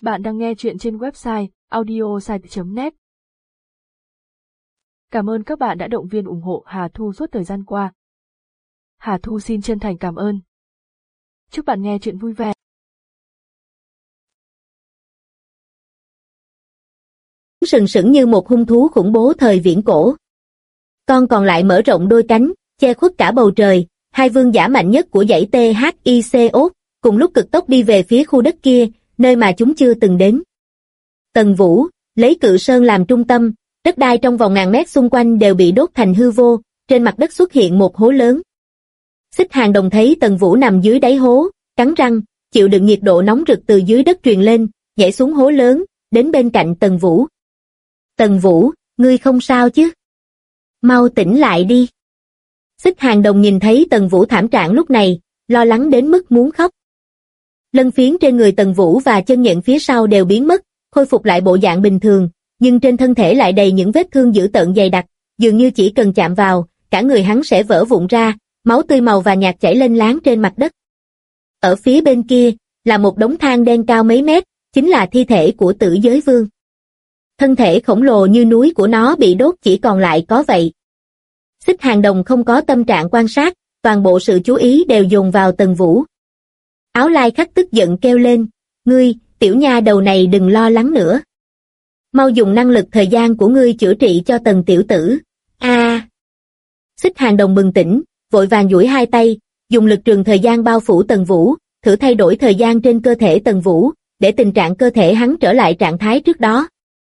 Bạn đang nghe chuyện trên website audiosite.net. Cảm ơn các bạn đã động viên ủng hộ Hà Thu suốt thời gian qua. Hà Thu xin chân thành cảm ơn. Chúc bạn nghe chuyện vui vẻ. Sừng sững như một hung thú khủng bố thời viễn cổ. Con còn lại mở rộng đôi cánh, che khuất cả bầu trời. Hai vương giả mạnh nhất của dãy THICO cùng lúc cực tốc đi về phía khu đất kia, nơi mà chúng chưa từng đến. Tần Vũ, lấy Cự Sơn làm trung tâm, đất đai trong vòng ngàn mét xung quanh đều bị đốt thành hư vô, trên mặt đất xuất hiện một hố lớn. Xích Hàng Đồng thấy Tần Vũ nằm dưới đáy hố, cắn răng, chịu đựng nhiệt độ nóng rực từ dưới đất truyền lên, nhảy xuống hố lớn, đến bên cạnh Tần Vũ. Tần Vũ, ngươi không sao chứ? Mau tỉnh lại đi. Xích Hàng Đồng nhìn thấy Tần Vũ thảm trạng lúc này, lo lắng đến mức muốn khóc. Lân phiến trên người Tần Vũ và chân nhện phía sau đều biến mất, khôi phục lại bộ dạng bình thường, nhưng trên thân thể lại đầy những vết thương dữ tợn dày đặc, dường như chỉ cần chạm vào, cả người hắn sẽ vỡ vụn ra, máu tươi màu và nhạt chảy lên láng trên mặt đất. Ở phía bên kia, là một đống than đen cao mấy mét, chính là thi thể của Tử Giới Vương. Thân thể khổng lồ như núi của nó bị đốt chỉ còn lại có vậy. Xích Hàng Đồng không có tâm trạng quan sát, toàn bộ sự chú ý đều dồn vào Tần Vũ. Áo Lai Khắc tức giận kêu lên, ngươi, tiểu nha đầu này đừng lo lắng nữa. Mau dùng năng lực thời gian của ngươi chữa trị cho Tần tiểu tử. Xích Hàng Đồng bừng tỉnh, vội vàng duỗi hai tay, dùng lực trường thời gian bao phủ Tần Vũ, thử thay đổi thời gian trên cơ thể Tần Vũ, để tình trạng cơ thể hắn trở lại trạng thái trước đó.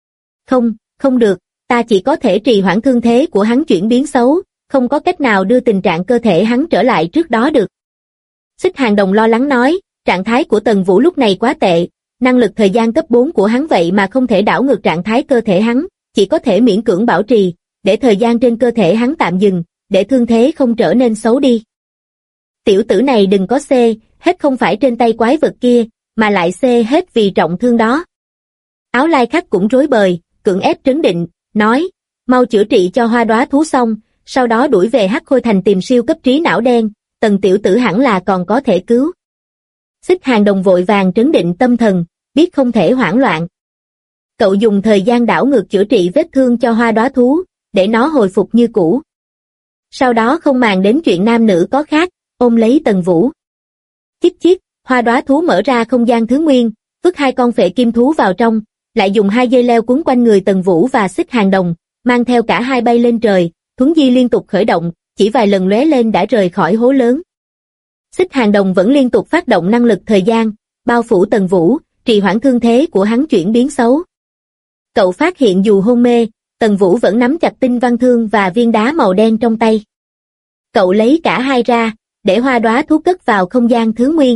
Không được, ta chỉ có thể trì hoãn thương thế của hắn chuyển biến xấu, không có cách nào đưa tình trạng cơ thể hắn trở lại trước đó được. Xích Hàng Đồng lo lắng nói, trạng thái của Tần Vũ lúc này quá tệ, năng lực thời gian cấp 4 của hắn vậy mà không thể đảo ngược trạng thái cơ thể hắn, chỉ có thể miễn cưỡng bảo trì, để thời gian trên cơ thể hắn tạm dừng, để thương thế không trở nên xấu đi. Tiểu tử này đừng có xê, hết không phải trên tay quái vật kia, mà lại xê hết vì trọng thương đó. Áo Lai Khắc cũng rối bời, cưỡng ép trấn định, nói, mau chữa trị cho Hoa Đóa Thú xong, sau đó đuổi về Hắc Khôi Thành tìm siêu cấp trí não đen, Tần tiểu tử hẳn là còn có thể cứu. Xích Hàng Đồng vội vàng trấn định tâm thần, biết không thể hoảng loạn. Cậu dùng thời gian đảo ngược chữa trị vết thương cho Hoa Đóa Thú, để nó hồi phục như cũ. Sau đó không màng đến chuyện nam nữ có khác, ôm lấy Tần Vũ. Chích chích, Hoa Đóa Thú mở ra không gian thứ nguyên, vứt hai con phệ kim thú vào trong, lại dùng hai dây leo quấn quanh người Tần Vũ và Xích Hàng Đồng, mang theo cả hai bay lên trời, thuấn di liên tục khởi động, chỉ vài lần lóe lên đã rời khỏi hố lớn. Xích Hàng Đồng vẫn liên tục phát động năng lực thời gian, bao phủ Tần Vũ, trì hoãn thương thế của hắn chuyển biến xấu. Cậu phát hiện dù hôn mê, Tần Vũ vẫn nắm chặt tinh văn thương và viên đá màu đen trong tay. Cậu lấy cả hai ra, để Hoa Đóa Thú cất vào không gian thứ nguyên.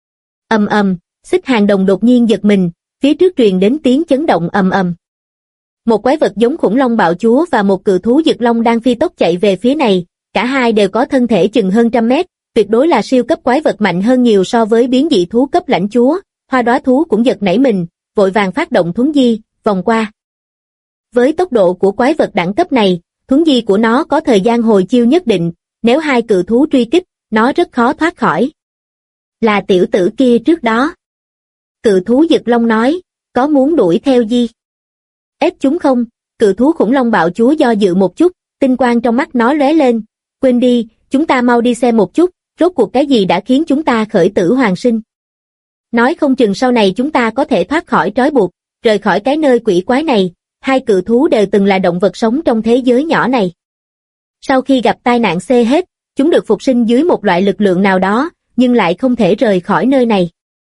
Ầm ầm, Xích Hàng Đồng đột nhiên giật mình, phía trước truyền đến tiếng chấn động ầm ầm. Một quái vật giống khủng long bạo chúa và một cự thú Dực Long đang phi tốc chạy về phía này, cả hai đều có thân thể chừng hơn 100 mét, tuyệt đối là siêu cấp quái vật mạnh hơn nhiều so với biến dị thú cấp lãnh chúa. Hoa Đóa Thú cũng giật nảy mình, vội vàng phát động thuấn di, vòng qua. Với tốc độ của quái vật đẳng cấp này, thuấn di của nó có thời gian hồi chiêu nhất định, nếu hai cự thú truy kích, nó rất khó thoát khỏi. Là tiểu tử kia trước đó. Cự thú Dực Long nói, có muốn đuổi theo gì? Ép chúng không? Cự thú khủng long bạo chúa do dự một chút, tinh quang trong mắt nó lóe lên. Quên đi, chúng ta mau đi xem một chút, rốt cuộc cái gì đã khiến chúng ta khởi tử hoàn sinh. Nói không chừng sau này chúng ta có thể thoát khỏi trói buộc, rời khỏi cái nơi quỷ quái này. Hai cự thú đều từng là động vật sống trong thế giới nhỏ này. Sau khi gặp tai nạn xê hết, chúng được phục sinh dưới một loại lực lượng nào đó, nhưng lại không thể rời khỏi nơi này.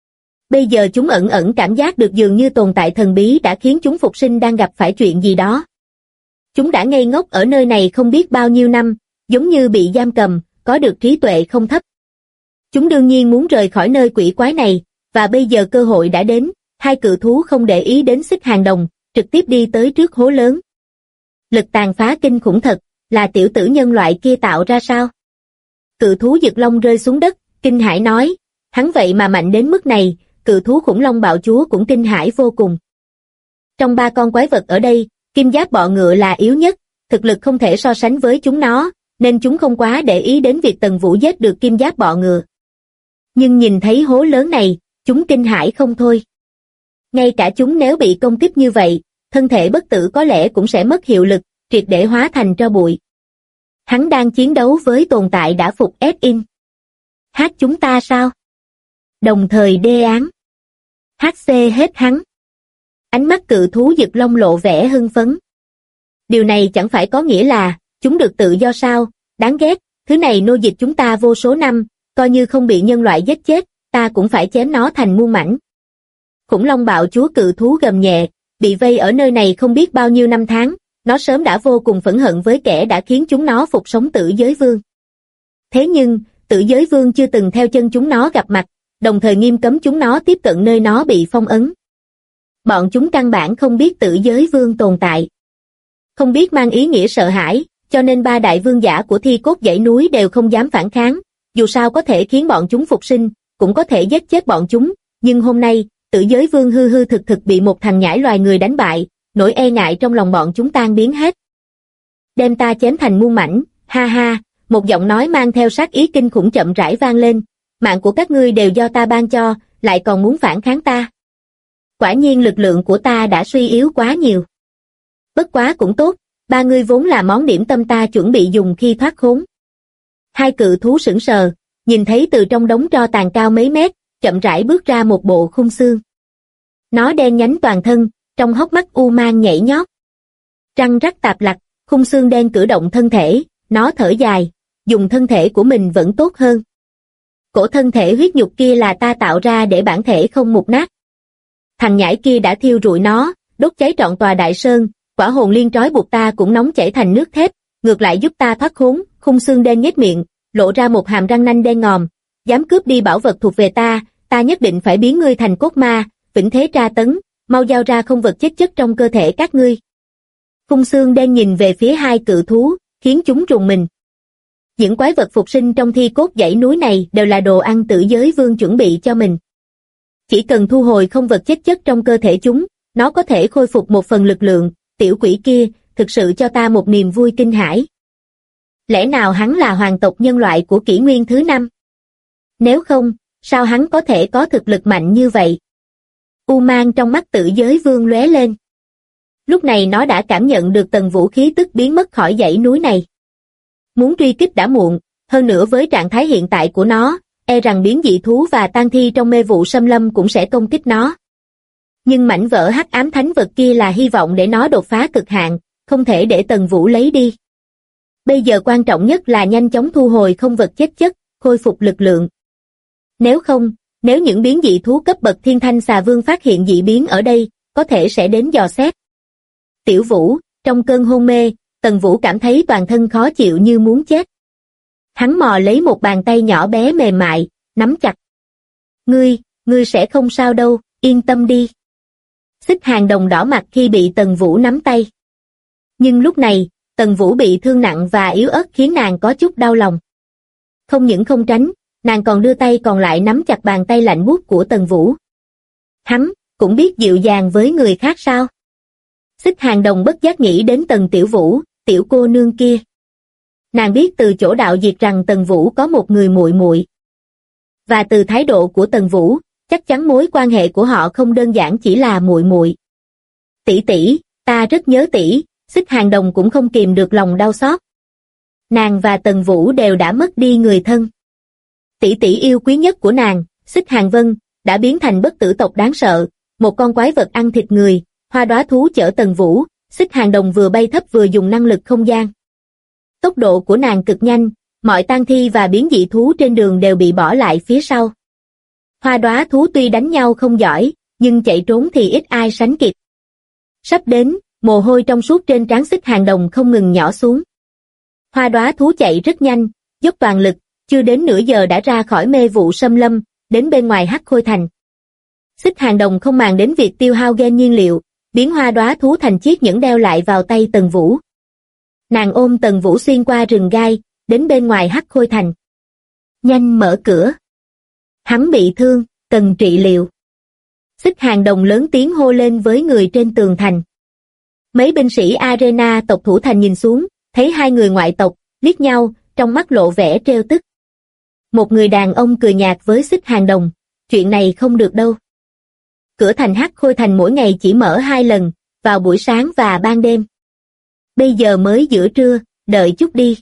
Bây giờ chúng ẩn ẩn cảm giác được dường như tồn tại thần bí đã khiến chúng phục sinh đang gặp phải chuyện gì đó. Chúng đã ngây ngốc ở nơi này không biết bao nhiêu năm, giống như bị giam cầm, có được trí tuệ không thấp. Chúng đương nhiên muốn rời khỏi nơi quỷ quái này, và bây giờ cơ hội đã đến, hai cự thú không để ý đến Xích Hàng Đồng, trực tiếp đi tới trước hố lớn. Lực tàn phá kinh khủng thật, là tiểu tử nhân loại kia tạo ra sao? Cự thú Dực Long rơi xuống đất, kinh hãi nói, hắn vậy mà mạnh đến mức này. Cự thú khủng long bạo chúa cũng kinh hãi vô cùng. Trong ba con quái vật ở đây, kim giáp bọ ngựa là yếu nhất, thực lực không thể so sánh với chúng nó, nên chúng không quá để ý đến việc Tần Vũ giết được kim giáp bọ ngựa. Nhưng nhìn thấy hố lớn này, chúng kinh hãi không thôi. Ngay cả chúng nếu bị công kích như vậy, thân thể bất tử có lẽ cũng sẽ mất hiệu lực, triệt để hóa thành tro bụi. Hắn đang chiến đấu với tồn tại đã phục S-in. Hát chúng ta sao? Đồng thời đê án. HC hết hắn. Ánh mắt cự thú giật lông lộ vẻ hưng phấn. Điều này chẳng phải có nghĩa là, chúng được tự do sao, đáng ghét, thứ này nô dịch chúng ta vô số năm, coi như không bị nhân loại giết chết, ta cũng phải chém nó thành muôn mảnh. Khủng long bạo chúa cự thú gầm nhẹ, bị vây ở nơi này không biết bao nhiêu năm tháng, nó sớm đã vô cùng phẫn hận với kẻ đã khiến chúng nó phục sống Tử Giới Vương. Thế nhưng, Tử Giới Vương chưa từng theo chân chúng nó gặp mặt, đồng thời nghiêm cấm chúng nó tiếp cận nơi nó bị phong ấn. Bọn chúng căn bản không biết Tử Giới Vương tồn tại. Không biết mang ý nghĩa sợ hãi, cho nên ba đại vương giả của thi cốt dãy núi đều không dám phản kháng, dù sao có thể khiến bọn chúng phục sinh, cũng có thể giết chết bọn chúng, nhưng hôm nay, Tử Giới Vương hư hư thực thực bị một thằng nhãi loài người đánh bại, nỗi e ngại trong lòng bọn chúng tan biến hết. Đem ta chém thành muôn mảnh, ha ha, một giọng nói mang theo sát ý kinh khủng chậm rãi vang lên, mạng của các ngươi đều do ta ban cho, lại còn muốn phản kháng ta. Quả nhiên lực lượng của ta đã suy yếu quá nhiều. Bất quá cũng tốt, ba ngươi vốn là món điểm tâm ta chuẩn bị dùng khi thoát khốn. Hai cự thú sững sờ, nhìn thấy từ trong đống tro tàn cao mấy mét, chậm rãi bước ra một bộ khung xương. Nó đen nhánh toàn thân, trong hốc mắt u mang nhảy nhót. Răng rắc tạp lặt, khung xương đen cử động thân thể, nó thở dài, dùng thân thể của mình vẫn tốt hơn. Cổ thân thể huyết nhục kia là ta tạo ra để bản thể không mục nát. Thằng nhãi kia đã thiêu rụi nó, đốt cháy trọn tòa đại sơn, quả hồn liên trói buộc ta cũng nóng chảy thành nước thép, ngược lại giúp ta thoát khốn. Khung xương đen nhếch miệng, lộ ra một hàm răng nanh đen ngòm, dám cướp đi bảo vật thuộc về ta nhất định phải biến ngươi thành cốt ma, vĩnh thế tra tấn, mau giao ra không vật chết chất trong cơ thể các ngươi. Khung xương đen nhìn về phía hai cự thú, khiến chúng rùng mình. Những quái vật phục sinh trong thi cốt dãy núi này đều là đồ ăn Tử Giới Vương chuẩn bị cho mình. Chỉ cần thu hồi không vật chết chất trong cơ thể chúng, nó có thể khôi phục một phần lực lượng, tiểu quỷ kia, thực sự cho ta một niềm vui kinh hãi. Lẽ nào hắn là hoàng tộc nhân loại của kỷ nguyên thứ 5? Nếu không, sao hắn có thể có thực lực mạnh như vậy? U mang trong mắt Tử Giới Vương lóe lên. Lúc này nó đã cảm nhận được tầng vũ khí tức biến mất khỏi dãy núi này. Muốn truy kích đã muộn, hơn nữa với trạng thái hiện tại của nó, e rằng biến dị thú và tang thi trong mê vụ xâm lâm cũng sẽ công kích nó. Nhưng mảnh vỡ hắc ám thánh vật kia là hy vọng để nó đột phá cực hạn, không thể để tầng vũ lấy đi. Bây giờ quan trọng nhất là nhanh chóng thu hồi không vật chết chất, khôi phục lực lượng. Nếu không, nếu những biến dị thú cấp bậc thiên thanh xà vương phát hiện dị biến ở đây, có thể sẽ đến dò xét. Tiểu Vũ, trong cơn hôn mê, Tần Vũ cảm thấy toàn thân khó chịu như muốn chết. Hắn mò lấy một bàn tay nhỏ bé mềm mại, nắm chặt. Ngươi sẽ không sao đâu, yên tâm đi. Xích Hàng Đồng đỏ mặt khi bị Tần Vũ nắm tay. Nhưng lúc này, Tần Vũ bị thương nặng và yếu ớt khiến nàng có chút đau lòng. Không những không tránh, nàng còn đưa tay còn lại nắm chặt bàn tay lạnh buốt của Tần Vũ. Hắn cũng biết dịu dàng với người khác sao? Xích Hàng Đồng bất giác nghĩ đến Tần Tiểu Vũ, tiểu cô nương kia. Nàng biết từ chỗ đạo diệt rằng Tần Vũ có một người muội muội. Và từ thái độ của Tần Vũ, chắc chắn mối quan hệ của họ không đơn giản chỉ là muội muội. Tỷ tỷ, ta rất nhớ tỷ. Xích Hàng Đồng cũng không kìm được lòng đau xót. Nàng và Tần Vũ đều đã mất đi người thân. Tỷ tỷ yêu quý nhất của nàng, Xích Hàng Vân, đã biến thành bất tử tộc đáng sợ, một con quái vật ăn thịt người. Hoa đóa thú chở Tần Vũ, Xích Hàng Đồng vừa bay thấp vừa dùng năng lực không gian. Tốc độ của nàng cực nhanh, mọi tang thi và biến dị thú trên đường đều bị bỏ lại phía sau. Hoa đóa thú tuy đánh nhau không giỏi, nhưng chạy trốn thì ít ai sánh kịp. Sắp đến, mồ hôi trong suốt trên trán Xích Hàng Đồng không ngừng nhỏ xuống. Hoa đóa thú chạy rất nhanh, dốc toàn lực, chưa đến nửa giờ đã ra khỏi mê vụ xâm lâm, đến bên ngoài Hắc Khôi Thành. Xích Hàng Đồng không màng đến việc tiêu hao gen nhiên liệu, biến hoa đóa thú thành chiếc nhẫn đeo lại vào tay Tần Vũ. Nàng ôm Tần Vũ xuyên qua rừng gai, đến bên ngoài Hắc Khôi Thành. Nhanh mở cửa. Hắn bị thương, cần trị liệu. Xích Hàng Đồng lớn tiếng hô lên với người trên tường thành. Mấy binh sĩ Arena tộc thủ thành nhìn xuống, thấy hai người ngoại tộc, liếc nhau, trong mắt lộ vẻ trêu tức. Một người đàn ông cười nhạt với Xích Hàng Đồng, chuyện này không được đâu. cửa thành Hắc Khôi Thành mỗi ngày chỉ mở 2 lần, vào buổi sáng và ban đêm. Bây giờ mới giữa trưa, đợi chút đi.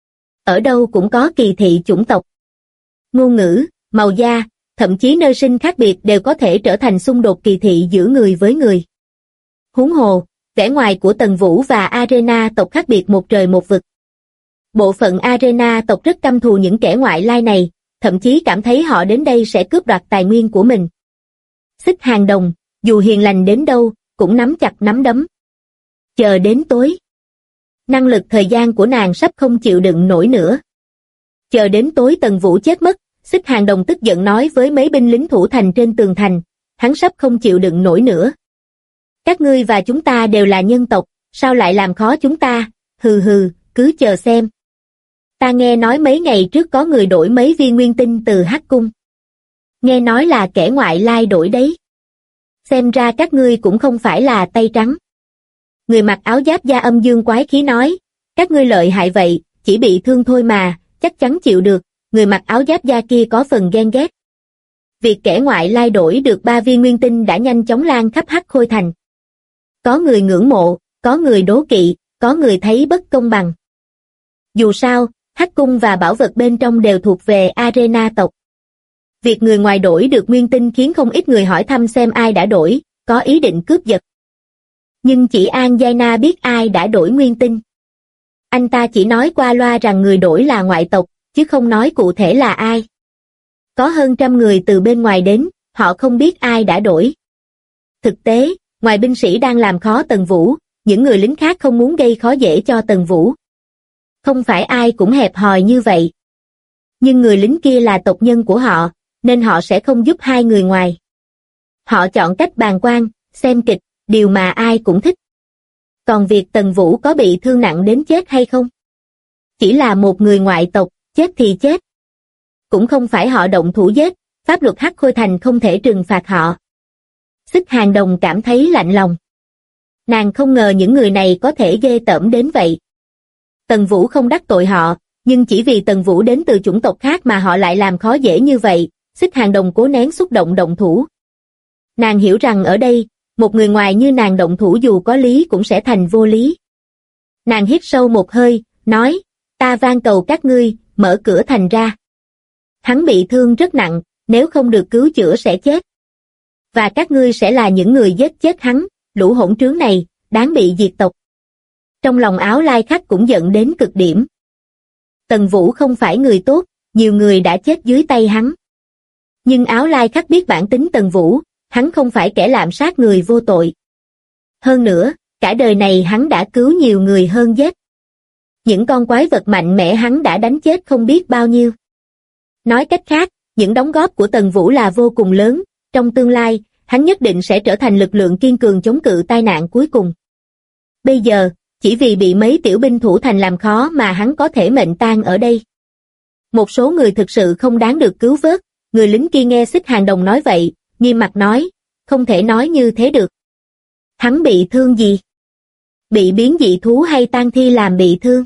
Ở đâu cũng có kỳ thị chủng tộc. Ngôn ngữ, màu da, thậm chí nơi sinh khác biệt đều có thể trở thành xung đột kỳ thị giữa người với người. Huống hồ, vẻ ngoài của Tần Vũ và Arena tộc khác biệt một trời một vực. Bộ phận Arena tộc rất căm thù những kẻ ngoại lai này, thậm chí cảm thấy họ đến đây sẽ cướp đoạt tài nguyên của mình. Xích Hàng Đồng, dù hiền lành đến đâu, cũng nắm chặt nắm đấm. Chờ đến tối. Năng lực thời gian của nàng sắp không chịu đựng nổi nữa. Chờ đến tối Tần Vũ chết mất, Xích Hàng Đồng tức giận nói với mấy binh lính thủ thành trên tường thành, hắn sắp không chịu đựng nổi nữa. Các ngươi và chúng ta đều là nhân tộc, sao lại làm khó chúng ta, hừ hừ, cứ chờ xem. Ta nghe nói mấy ngày trước có người đổi mấy viên nguyên tinh từ Hắc Cung. Nghe nói là kẻ ngoại lai đổi đấy. Xem ra các ngươi cũng không phải là tay trắng. Người mặc áo giáp da âm dương quái khí nói, các ngươi lợi hại vậy, chỉ bị thương thôi mà, chắc chắn chịu được. Người mặc áo giáp da kia có phần ghen ghét. Việc kẻ ngoại lai đổi được 3 viên nguyên tinh đã nhanh chóng lan khắp Hắc Khôi Thành. Có người ngưỡng mộ, có người đố kỵ, có người thấy bất công bằng. Dù sao, Hắc Cung và bảo vật bên trong đều thuộc về Arena tộc. Việc người ngoài đổi được nguyên tinh khiến không ít người hỏi thăm xem ai đã đổi, có ý định cướp giật. Nhưng chỉ An Giai Na biết ai đã đổi nguyên tinh. Anh ta chỉ nói qua loa rằng người đổi là ngoại tộc, chứ không nói cụ thể là ai. Có hơn 100 người từ bên ngoài đến, họ không biết ai đã đổi. Thực tế, ngoài binh sĩ đang làm khó Tần Vũ, những người lính khác không muốn gây khó dễ cho Tần Vũ. Không phải ai cũng hẹp hòi như vậy. Nhưng người lính kia là tộc nhân của họ, nên họ sẽ không giúp hai người ngoài. Họ chọn cách bàng quan, xem kịch, điều mà ai cũng thích. Còn việc Tần Vũ có bị thương nặng đến chết hay không? Chỉ là một người ngoại tộc, chết thì chết. Cũng không phải họ động thủ giết, pháp luật Hắc Khôi Thành không thể trừng phạt họ. Xích Hàng Đồng cảm thấy lạnh lòng. Nàng không ngờ những người này có thể ghê tởm đến vậy. Tần Vũ không đắc tội họ, nhưng chỉ vì Tần Vũ đến từ chủng tộc khác mà họ lại làm khó dễ như vậy, Xích Hàng Đồng cố nén xúc động động thủ. Nàng hiểu rằng ở đây, một người ngoài như nàng động thủ dù có lý cũng sẽ thành vô lý. Nàng hít sâu một hơi, nói, ta van cầu các ngươi, mở cửa thành ra. Hắn bị thương rất nặng, nếu không được cứu chữa sẽ chết. Và các ngươi sẽ là những người giết chết hắn, lũ hỗn trướng này, đáng bị diệt tộc. Trong lòng Áo Lai Khách cũng giận đến cực điểm. Tần Vũ không phải người tốt, nhiều người đã chết dưới tay hắn. Nhưng Áo Lai Khách biết bản tính Tần Vũ, hắn không phải kẻ lạm sát người vô tội. Hơn nữa, cả đời này hắn đã cứu nhiều người hơn giết. Những con quái vật mạnh mẽ hắn đã đánh chết không biết bao nhiêu. Nói cách khác, những đóng góp của Tần Vũ là vô cùng lớn, trong tương lai, hắn nhất định sẽ trở thành lực lượng kiên cường chống cự tai nạn cuối cùng. Bây giờ, chỉ vì bị mấy tiểu binh thủ thành làm khó mà hắn có thể mệnh tang ở đây. Một số người thực sự không đáng được cứu vớt, người lính kia nghe Xích Hàng Đồng nói vậy, nghiêm mặt nói, không thể nói như thế được. Hắn bị thương gì? Bị biến dị thú hay tang thi làm bị thương?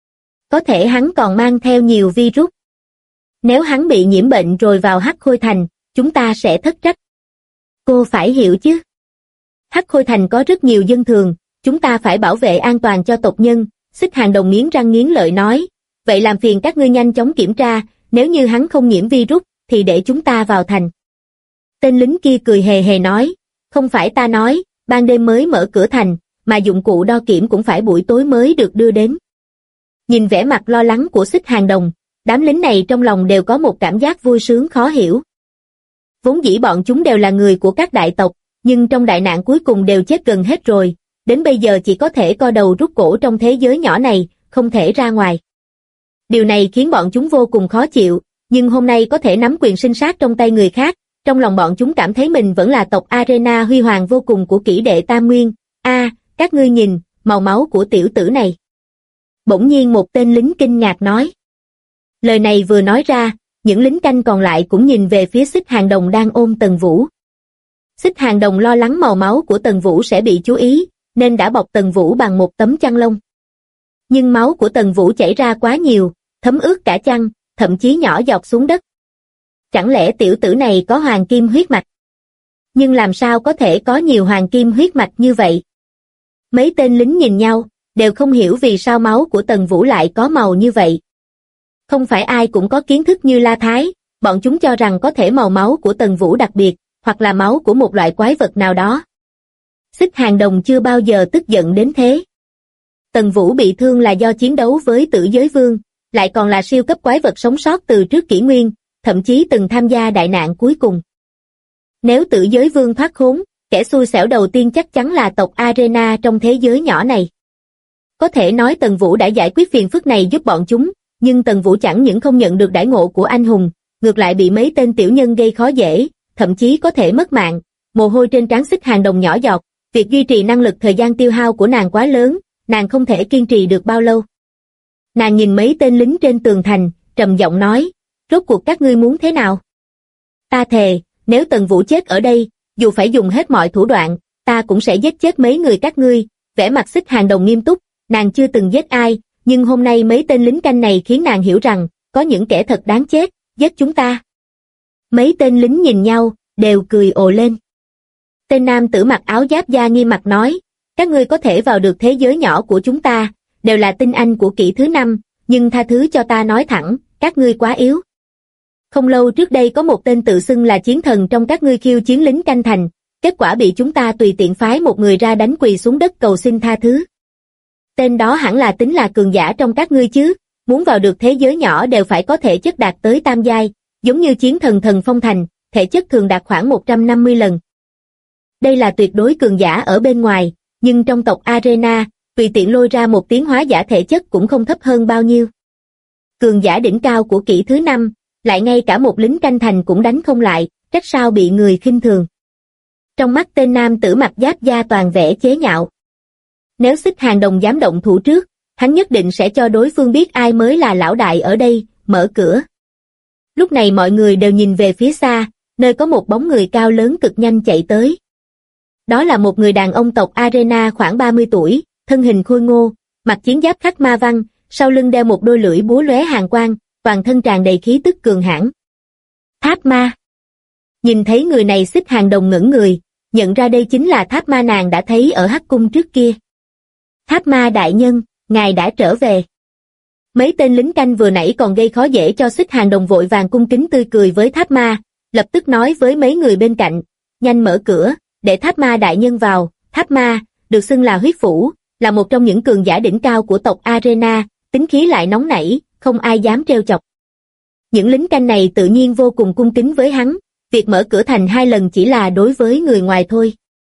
Có thể hắn còn mang theo nhiều virus. Nếu hắn bị nhiễm bệnh rồi vào Hắc Khôi Thành, chúng ta sẽ thất trách. Cô phải hiểu chứ. Hắc Khôi Thành có rất nhiều dân thường, chúng ta phải bảo vệ an toàn cho tộc nhân. Xích Hàng Đồng nghiến răng nghiến lợi nói, vậy làm phiền các ngươi nhanh chóng kiểm tra, nếu như hắn không nhiễm virus, thì để chúng ta vào thành. Tên lính kia cười hề hề nói, không phải ta nói, ban đêm mới mở cửa thành, mà dụng cụ đo kiểm cũng phải buổi tối mới được đưa đến. Nhìn vẻ mặt lo lắng của Xích Hàng Đồng, đám lính này trong lòng đều có một cảm giác vui sướng khó hiểu. Vốn dĩ bọn chúng đều là người của các đại tộc, nhưng trong đại nạn cuối cùng đều chết gần hết rồi, đến bây giờ chỉ có thể co đầu rút cổ trong thế giới nhỏ này, không thể ra ngoài. Điều này khiến bọn chúng vô cùng khó chịu, nhưng hôm nay có thể nắm quyền sinh sát trong tay người khác, trong lòng bọn chúng cảm thấy mình vẫn là tộc Arena huy hoàng vô cùng của kỷ đệ Tam Nguyên. Các ngươi nhìn, màu máu của tiểu tử này. Bỗng nhiên một tên lính kinh ngạc nói. Lời này vừa nói ra, những lính canh còn lại cũng nhìn về phía Xích Hàng Đồng đang ôm Tần Vũ. Xích Hàng Đồng lo lắng màu máu của Tần Vũ sẽ bị chú ý, nên đã bọc Tần Vũ bằng một tấm chăn lông. Nhưng máu của Tần Vũ chảy ra quá nhiều, thấm ướt cả chăn, thậm chí nhỏ giọt xuống đất. Chẳng lẽ tiểu tử này có hoàng kim huyết mạch? Nhưng làm sao có thể có nhiều hoàng kim huyết mạch như vậy? Mấy tên lính nhìn nhau, đều không hiểu vì sao máu của Tần Vũ lại có màu như vậy. Không phải ai cũng có kiến thức như La Thái, bọn chúng cho rằng có thể màu máu của Tần Vũ đặc biệt, hoặc là máu của một loại quái vật nào đó. Xích Hàng Đồng chưa bao giờ tức giận đến thế. Tần Vũ bị thương là do chiến đấu với Tử Giới Vương, lại còn là siêu cấp quái vật sống sót từ trước kỷ nguyên, thậm chí từng tham gia đại nạn cuối cùng. Nếu Tử Giới Vương thoát khốn, kẻ xui xẻo đầu tiên chắc chắn là tộc Arena trong thế giới nhỏ này. Có thể nói Tần Vũ đã giải quyết phiền phức này giúp bọn chúng, nhưng Tần Vũ chẳng những không nhận được đãi ngộ của anh hùng, ngược lại bị mấy tên tiểu nhân gây khó dễ, thậm chí có thể mất mạng. Mồ hôi trên trán Xích Hàng Đồng nhỏ giọt, việc duy trì năng lực thời gian tiêu hao của nàng quá lớn, nàng không thể kiên trì được bao lâu. Nàng nhìn mấy tên lính trên tường thành, trầm giọng nói, rốt cuộc các ngươi muốn thế nào? Ta thề, nếu Tần Vũ chết ở đây, dù phải dùng hết mọi thủ đoạn, ta cũng sẽ giết chết mấy người các ngươi. Vẻ mặt Xích Hàng Đồng nghiêm túc, nàng chưa từng giết ai, nhưng hôm nay mấy tên lính canh này khiến nàng hiểu rằng, có những kẻ thật đáng chết, giết chúng ta. Mấy tên lính nhìn nhau, đều cười ồ lên. Tên nam tử mặc áo giáp da nghiêm mặt nói, các ngươi có thể vào được thế giới nhỏ của chúng ta, đều là tinh anh của kỷ thứ 5, nhưng tha thứ cho ta nói thẳng, các ngươi quá yếu. Không lâu trước đây có một tên tự xưng là chiến thần trong các ngươi khiêu chiến lính canh thành, kết quả bị chúng ta tùy tiện phái một người ra đánh quỳ xuống đất cầu xin tha thứ. Tên đó hẳn là tính là cường giả trong các ngươi chứ, muốn vào được thế giới nhỏ đều phải có thể chất đạt tới tam giai, giống như chiến thần Thần Phong Thành, thể chất thường đạt khoảng 150 lần. Đây là tuyệt đối cường giả ở bên ngoài, nhưng trong tộc Arena, tùy tiện lôi ra một tiến hóa giả thể chất cũng không thấp hơn bao nhiêu. Cường giả đỉnh cao của kỷ thứ 5, lại ngay cả một lính canh thành cũng đánh không lại, trách sao bị người khinh thường. Trong mắt tên nam tử mặc giáp da toàn vẻ chế nhạo. Nếu Xích Hàng Đồng dám động thủ trước, hắn nhất định sẽ cho đối phương biết ai mới là lão đại ở đây, mở cửa. Lúc này mọi người đều nhìn về phía xa, nơi có một bóng người cao lớn cực nhanh chạy tới. Đó là một người đàn ông tộc Arena khoảng 30 tuổi, thân hình khôi ngô, mặc chiến giáp khắc ma văn, sau lưng đeo một đôi lưỡi búa lóe hàn quang, toàn thân tràn đầy khí tức cường hãn. Tháp Ma. Nhìn thấy người này Xích Hàng Đồng ngẩn người, nhận ra đây chính là Tháp Ma nàng đã thấy ở Hắc Cung trước kia. Tháp Ma đại nhân, ngài đã trở về. Mấy tên lính canh vừa nãy còn gây khó dễ cho Xích Hàng Đồng vội vàng cung kính tươi cười với Tháp Ma, lập tức nói với mấy người bên cạnh, nhanh mở cửa, để Tháp Ma đại nhân vào. Tháp Ma, được xưng là huyết phủ, là một trong những cường giả đỉnh cao của tộc Arena, tính khí lại nóng nảy, không ai dám trêu chọc. Những lính canh này tự nhiên vô cùng cung kính với hắn, việc mở cửa thành 2 lần chỉ là đối với người ngoài thôi.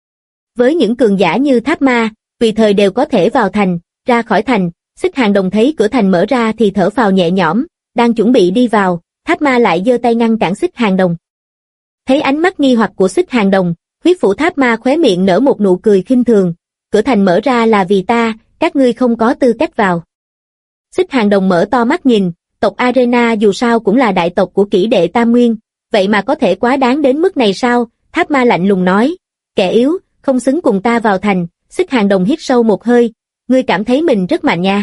Với những cường giả như Tháp Ma, tùy thời đều có thể vào thành, ra khỏi thành. Xích Hàng Đồng thấy cửa thành mở ra thì thở phào nhẹ nhõm, đang chuẩn bị đi vào, Tháp Ma lại giơ tay ngăn cản Xích Hàng Đồng. Thấy ánh mắt nghi hoặc của Xích Hàng Đồng, huyết phủ Tháp Ma khóe miệng nở một nụ cười khinh thường, cửa thành mở ra là vì ta, các ngươi không có tư cách vào. Xích Hàng Đồng mở to mắt nhìn, tộc Arena dù sao cũng là đại tộc của kỷ đệ Tam Nguyên, vậy mà có thể quá đáng đến mức này sao? Tháp Ma lạnh lùng nói, kẻ yếu, không xứng cùng ta vào thành. Xích Hàng Đồng hít sâu một hơi, ngươi cảm thấy mình rất mạnh nha.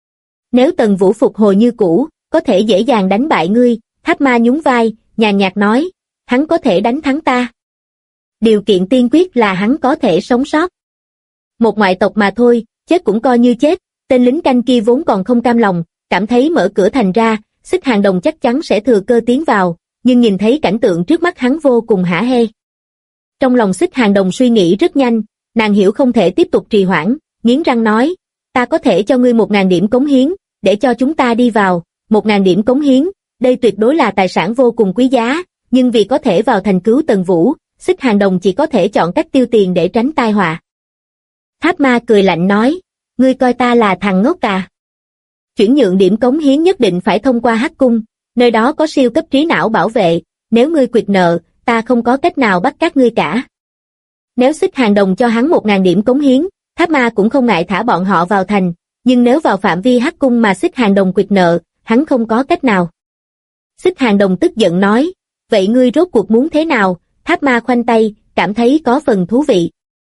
Nếu Tần Vũ phục hồi như cũ, có thể dễ dàng đánh bại ngươi. Tháp Ma nhún vai, nhàn nhạt nói, hắn có thể đánh thắng ta. Điều kiện tiên quyết là hắn có thể sống sót. Một ngoại tộc mà thôi, chết cũng coi như chết. Tên lính canh kia vốn còn không cam lòng, cảm thấy mở cửa thành ra, Xích Hàng Đồng chắc chắn sẽ thừa cơ tiến vào, nhưng nhìn thấy cảnh tượng trước mắt hắn vô cùng hả hê. Trong lòng Xích Hàng Đồng suy nghĩ rất nhanh, nàng hiểu không thể tiếp tục trì hoãn, nghiến răng nói, ta có thể cho ngươi 1000 điểm cống hiến, để cho chúng ta đi vào. 1000 điểm cống hiến, đây tuyệt đối là tài sản vô cùng quý giá, nhưng vì có thể vào thành cứu Tần Vũ, Xích Hàng Đồng chỉ có thể chọn cách tiêu tiền để tránh tai họa. Tháp Ma cười lạnh nói, ngươi coi ta là thằng ngốc à? Chuyển nhượng điểm cống hiến nhất định phải thông qua Hắc Cung, nơi đó có siêu cấp trí não bảo vệ, nếu ngươi quyệt nợ, ta không có cách nào bắt các ngươi cả. Nếu Xích Hàng Đồng cho hắn 1000 điểm cống hiến, Tháp Ma cũng không ngại thả bọn họ vào thành, nhưng nếu vào phạm vi Hắc Cung mà Xích Hàng Đồng quyệt nợ, hắn không có cách nào. Xích Hàng Đồng tức giận nói, vậy ngươi rốt cuộc muốn thế nào? Tháp Ma khoanh tay, cảm thấy có phần thú vị.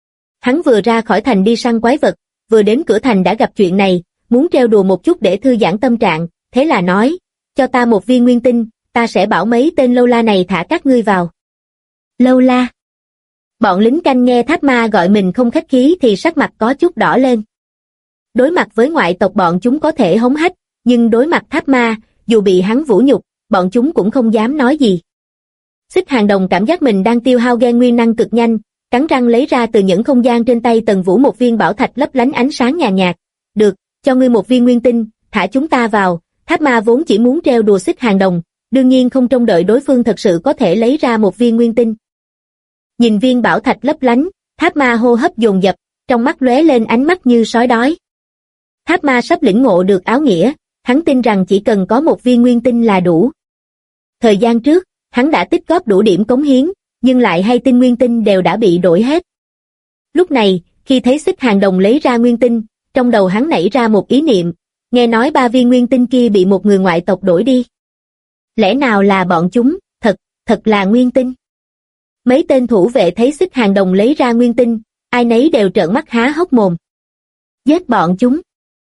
Hắn vừa ra khỏi thành đi săn quái vật, vừa đến cửa thành đã gặp chuyện này, muốn trêu đùa một chút để thư giãn tâm trạng, thế là nói, cho ta một viên nguyên tinh, ta sẽ bảo mấy tên lâu la này thả các ngươi vào. Lâu la? Bọn lính canh nghe Tháp Ma gọi mình không khách khí thì sắc mặt có chút đỏ lên. Đối mặt với ngoại tộc bọn chúng có thể hống hách, nhưng đối mặt Tháp Ma, dù bị hắn vũ nhục, bọn chúng cũng không dám nói gì. Xích Hàng Đồng cảm giác mình đang tiêu hao gen nguyên năng cực nhanh, cắn răng lấy ra từ những không gian trên tay Tần Vũ một viên bảo thạch lấp lánh ánh sáng nhàn nhạt. Được, cho ngươi một viên nguyên tinh, thả chúng ta vào. Tháp Ma vốn chỉ muốn trêu đùa Xích Hàng Đồng, đương nhiên không trông đợi đối phương thật sự có thể lấy ra một viên nguyên tinh. Nhìn viên bảo thạch lấp lánh, Tháp Ma hô hấp dồn dập, trong mắt lóe lên ánh mắt như sói đói. Tháp Ma sắp lĩnh ngộ được áo nghĩa, hắn tin rằng chỉ cần có một viên nguyên tinh là đủ. Thời gian trước, hắn đã tích góp đủ điểm cống hiến, nhưng lại hay tin nguyên tinh đều đã bị đổi hết. Lúc này, khi thấy Xích Hàng Đồng lấy ra nguyên tinh, trong đầu hắn nảy ra một ý niệm, nghe nói 3 viên nguyên tinh kia bị một người ngoại tộc đổi đi. Lẽ nào là bọn chúng, thật là nguyên tinh? Mấy tên thủ vệ thấy Xích Hàng Đồng lấy ra nguyên tinh, ai nấy đều trợn mắt há hốc mồm. Giết bọn chúng.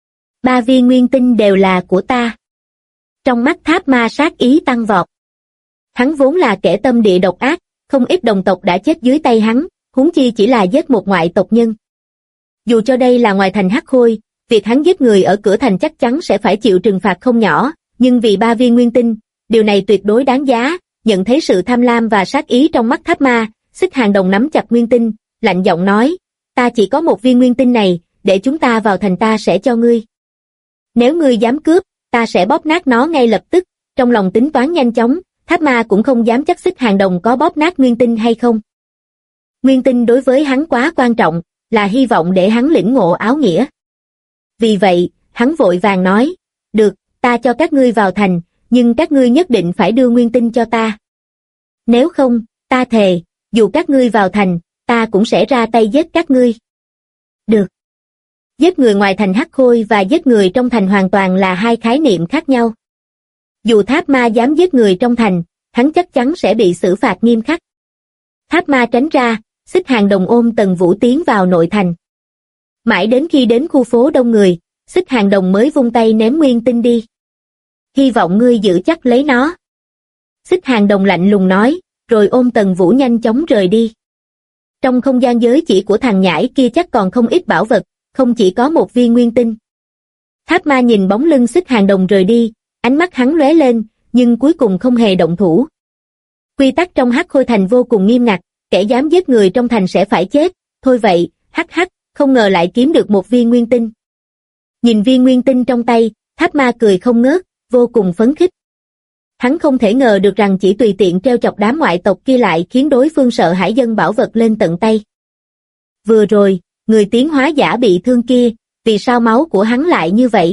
3 viên nguyên tinh đều là của ta. Trong mắt Tháp Ma sát ý tăng vọt. Hắn vốn là kẻ tâm địa độc ác, không ít đồng tộc đã chết dưới tay hắn, huống chi chỉ là giết một ngoại tộc nhân. Dù cho đây là ngoài thành Hắc Khôi, việc hắn giết người ở cửa thành chắc chắn sẽ phải chịu trừng phạt không nhỏ, nhưng vì 3 viên nguyên tinh, điều này tuyệt đối đáng giá. Nhận thấy sự tham lam và sát ý trong mắt Tháp Ma, Xích Hàng Đồng nắm chặt nguyên tinh, lạnh giọng nói, ta chỉ có một viên nguyên tinh này, để chúng ta vào thành ta sẽ cho ngươi. Nếu ngươi dám cướp, ta sẽ bóp nát nó ngay lập tức. Trong lòng tính toán nhanh chóng, Tháp Ma cũng không dám chắc Xích Hàng Đồng có bóp nát nguyên tinh hay không. Nguyên tinh đối với hắn quá quan trọng, là hy vọng để hắn lĩnh ngộ áo nghĩa. Vì vậy, hắn vội vàng nói, được, ta cho các ngươi vào thành, nhưng các ngươi nhất định phải đưa nguyên tinh cho ta. Nếu không, ta thề, dù các ngươi vào thành, ta cũng sẽ ra tay giết các ngươi. Được. Giết người ngoài thành Hắc Khôi và giết người trong thành hoàn toàn là hai khái niệm khác nhau. Dù Tháp Ma dám giết người trong thành, hắn chắc chắn sẽ bị xử phạt nghiêm khắc. Tháp Ma tránh ra, Xích Hàng Đồng ôm Tần Vũ tiến vào nội thành. Mãi đến khi đến khu phố đông người, Xích Hàng Đồng mới vung tay ném nguyên tinh đi. Hy vọng ngươi giữ chắc lấy nó. Xích Hàng Đồng lạnh lùng nói, rồi ôm Tần Vũ nhanh chóng rời đi. Trong không gian giới chỉ của thằng nhãi kia chắc còn không ít bảo vật, không chỉ có một viên nguyên tinh. Tháp Ma nhìn bóng lưng Xích Hàng Đồng rời đi, ánh mắt hắn lóe lên, nhưng cuối cùng không hề động thủ. Quy tắc trong Hắc Khôi thành vô cùng nghiêm ngặt, kẻ dám giết người trong thành sẽ phải chết, thôi vậy, hắc hắc, không ngờ lại kiếm được một viên nguyên tinh. Nhìn viên nguyên tinh trong tay, Tháp Ma cười không ngớt, vô cùng phấn khích. Hắn không thể ngờ được rằng chỉ tùy tiện trêu chọc đám ngoại tộc kia lại khiến đối phương sợ hãi dâng bảo vật lên tận tay. Vừa rồi, người tiến hóa giả bị thương kia, vì sao máu của hắn lại như vậy?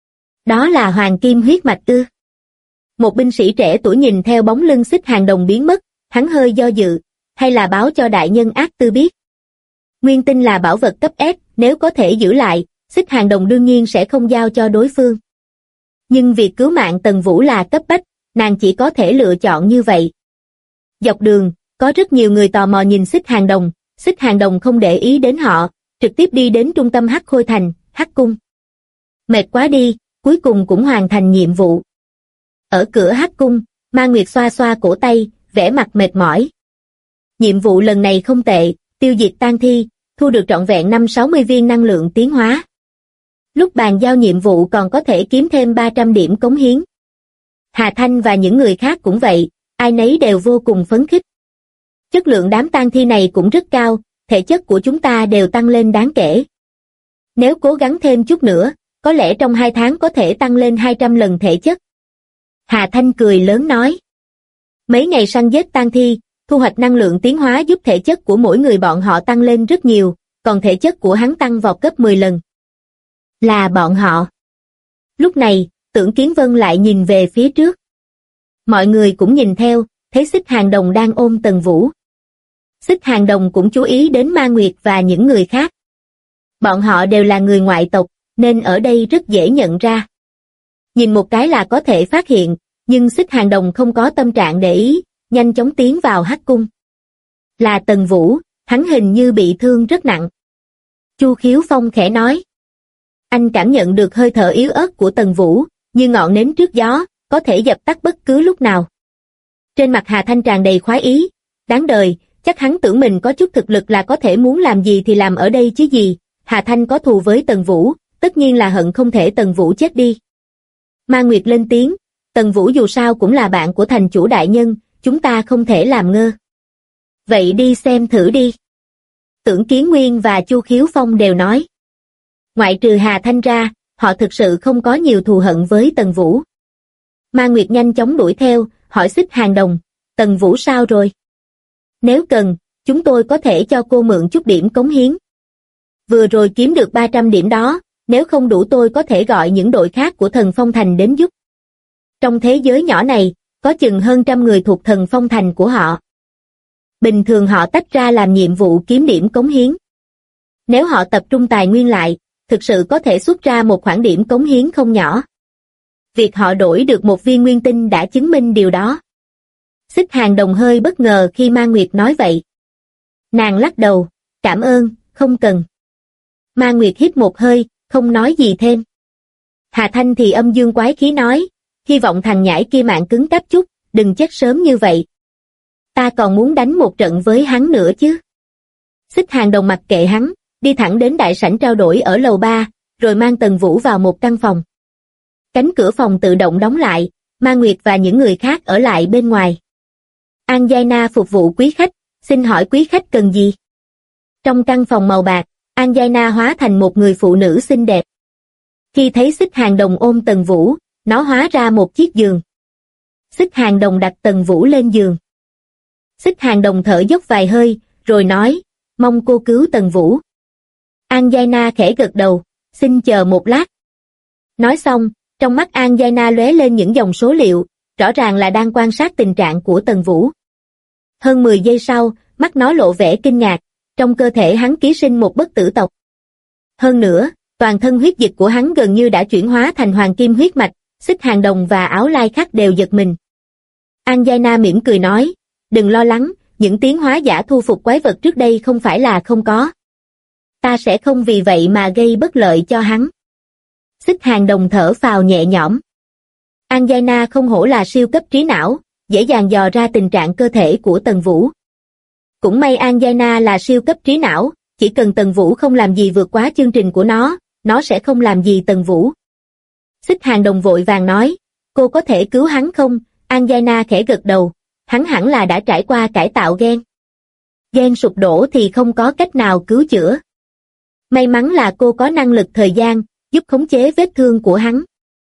Đó là hoàng kim huyết mạch ư? Một binh sĩ trẻ tuổi nhìn theo bóng lưng Xích Hàng Đồng biến mất, hắn hơi do dự, hay là báo cho đại nhân Ác Tư biết. Nguyên tinh là bảo vật cấp S, nếu có thể giữ lại, Xích Hàng Đồng đương nhiên sẽ không giao cho đối phương. Nhưng việc cứu mạng Tần Vũ là cấp bách, nàng chỉ có thể lựa chọn như vậy. Dọc đường, có rất nhiều người tò mò nhìn Xích Hàng Đồng không để ý đến họ, trực tiếp đi đến trung tâm Hắc Khôi thành, Hắc Cung. Mệt quá đi, cuối cùng cũng hoàn thành nhiệm vụ. Ở cửa Hắc Cung, Ma Nguyệt xoa xoa cổ tay, vẻ mặt mệt mỏi. Nhiệm vụ lần này không tệ, tiêu diệt tang thi, thu được trọn vẹn 560 viên năng lượng tiến hóa. Lúc bàn giao nhiệm vụ còn có thể kiếm thêm 300 điểm cống hiến. Hà Thanh và những người khác cũng vậy, ai nấy đều vô cùng phấn khích. Chất lượng đám tang thi này cũng rất cao, thể chất của chúng ta đều tăng lên đáng kể. Nếu cố gắng thêm chút nữa, có lẽ trong 2 tháng có thể tăng lên 200 lần thể chất. Hà Thanh cười lớn nói. Mấy ngày săn giết tang thi, thu hoạch năng lượng tiến hóa giúp thể chất của mỗi người bọn họ tăng lên rất nhiều, còn thể chất của hắn tăng vọt gấp 10 lần. Là bọn họ. Lúc này, Tưởng Kiến Vân lại nhìn về phía trước. Mọi người cũng nhìn theo, thấy Xích Hàng Đồng đang ôm Tần Vũ. Xích Hàng Đồng cũng chú ý đến Ma Nguyệt và những người khác. Bọn họ đều là người ngoại tộc, nên ở đây rất dễ nhận ra. Nhìn một cái là có thể phát hiện, nhưng Xích Hàng Đồng không có tâm trạng để ý, nhanh chóng tiến vào Hắc Cung. Là Tần Vũ, hắn hình như bị thương rất nặng. Chu Khiếu Phong khẽ nói. Anh cảm nhận được hơi thở yếu ớt của Tần Vũ, như ngọn nến trước gió, có thể dập tắt bất cứ lúc nào. Trên mặt Hà Thanh tràn đầy khoái ý, đáng đời, chắc hắn tưởng mình có chút thực lực là có thể muốn làm gì thì làm ở đây chứ gì. Hà Thanh có thù với Tần Vũ, tất nhiên là hận không thể Tần Vũ chết đi. Ma Nguyệt lên tiếng, Tần Vũ dù sao cũng là bạn của thành chủ đại nhân, chúng ta không thể làm ngơ. Vậy đi xem thử đi. Tưởng Kiến Nguyên và Chu Khiếu Phong đều nói. Ngoại trừ Hà Thanh ra, họ thực sự không có nhiều thù hận với Tần Vũ. Ma Nguyệt nhanh chóng đuổi theo, hỏi Xích Hàng Đồng, Tần Vũ sao rồi? Nếu cần, chúng tôi có thể cho cô mượn chút điểm cống hiến. Vừa rồi kiếm được 300 điểm đó, nếu không đủ tôi có thể gọi những đội khác của Thần Phong Thành đến giúp. Trong thế giới nhỏ này, có chừng hơn trăm người thuộc Thần Phong Thành của họ. Bình thường họ tách ra làm nhiệm vụ kiếm điểm cống hiến. Nếu họ tập trung tài nguyên lại, thực sự có thể xuất ra một khoản điểm cống hiến không nhỏ. Việc họ đổi được một viên nguyên tinh đã chứng minh điều đó. Xích Hàng Đồng hơi bất ngờ khi Ma Nguyệt nói vậy. Nàng lắc đầu, cảm ơn, không cần. Ma Nguyệt hít một hơi, không nói gì thêm. Hà Thanh thì âm dương quái khí nói, hy vọng thằng nhãi kia mạng cứng cáp chút, đừng chết sớm như vậy. Ta còn muốn đánh một trận với hắn nữa chứ. Xích Hàng Đồng mặc kệ hắn, đi thẳng đến đại sảnh trao đổi ở lầu 3, rồi mang Tần Vũ vào một căn phòng. Cánh cửa phòng tự động đóng lại, Ma Nguyệt và những người khác ở lại bên ngoài. An Giai Na phục vụ quý khách, xin hỏi quý khách cần gì? Trong căn phòng màu bạc, An Giai Na hóa thành một người phụ nữ xinh đẹp. Khi thấy Xích Hàng Đồng ôm Tần Vũ, nó hóa ra một chiếc giường. Xích Hàng Đồng đặt Tần Vũ lên giường. Xích Hàng Đồng thở dốc vài hơi, rồi nói, mong cô cứu Tần Vũ. An Giai Na khẽ gật đầu, xin chờ một lát. Nói xong, trong mắt An Giai Na lóe lên những dòng số liệu, rõ ràng là đang quan sát tình trạng của Tần Vũ. Hơn 10 giây sau, mắt nó lộ vẻ kinh ngạc, trong cơ thể hắn ký sinh một bất tử tộc. Hơn nữa, toàn thân huyết dịch của hắn gần như đã chuyển hóa thành hoàng kim huyết mạch, Xích Hàng Đồng và Áo Lai Khắc đều giật mình. An Giai Na mỉm cười nói, đừng lo lắng, những tiến hóa giả thu phục quái vật trước đây không phải là không có. Ta sẽ không vì vậy mà gây bất lợi cho hắn. Xích Hàng Đồng thở phào nhẹ nhõm. An Giai Na không hổ là siêu cấp trí não, dễ dàng dò ra tình trạng cơ thể của Tần Vũ. Cũng may An Giai Na là siêu cấp trí não, chỉ cần Tần Vũ không làm gì vượt quá chương trình của nó sẽ không làm gì Tần Vũ. Xích Hàng Đồng vội vàng nói, cô có thể cứu hắn không? An Giai Na khẽ gật đầu, hắn hẳn là đã trải qua cải tạo gen. Gen sụp đổ thì không có cách nào cứu chữa. May mắn là cô có năng lực thời gian, giúp khống chế vết thương của hắn.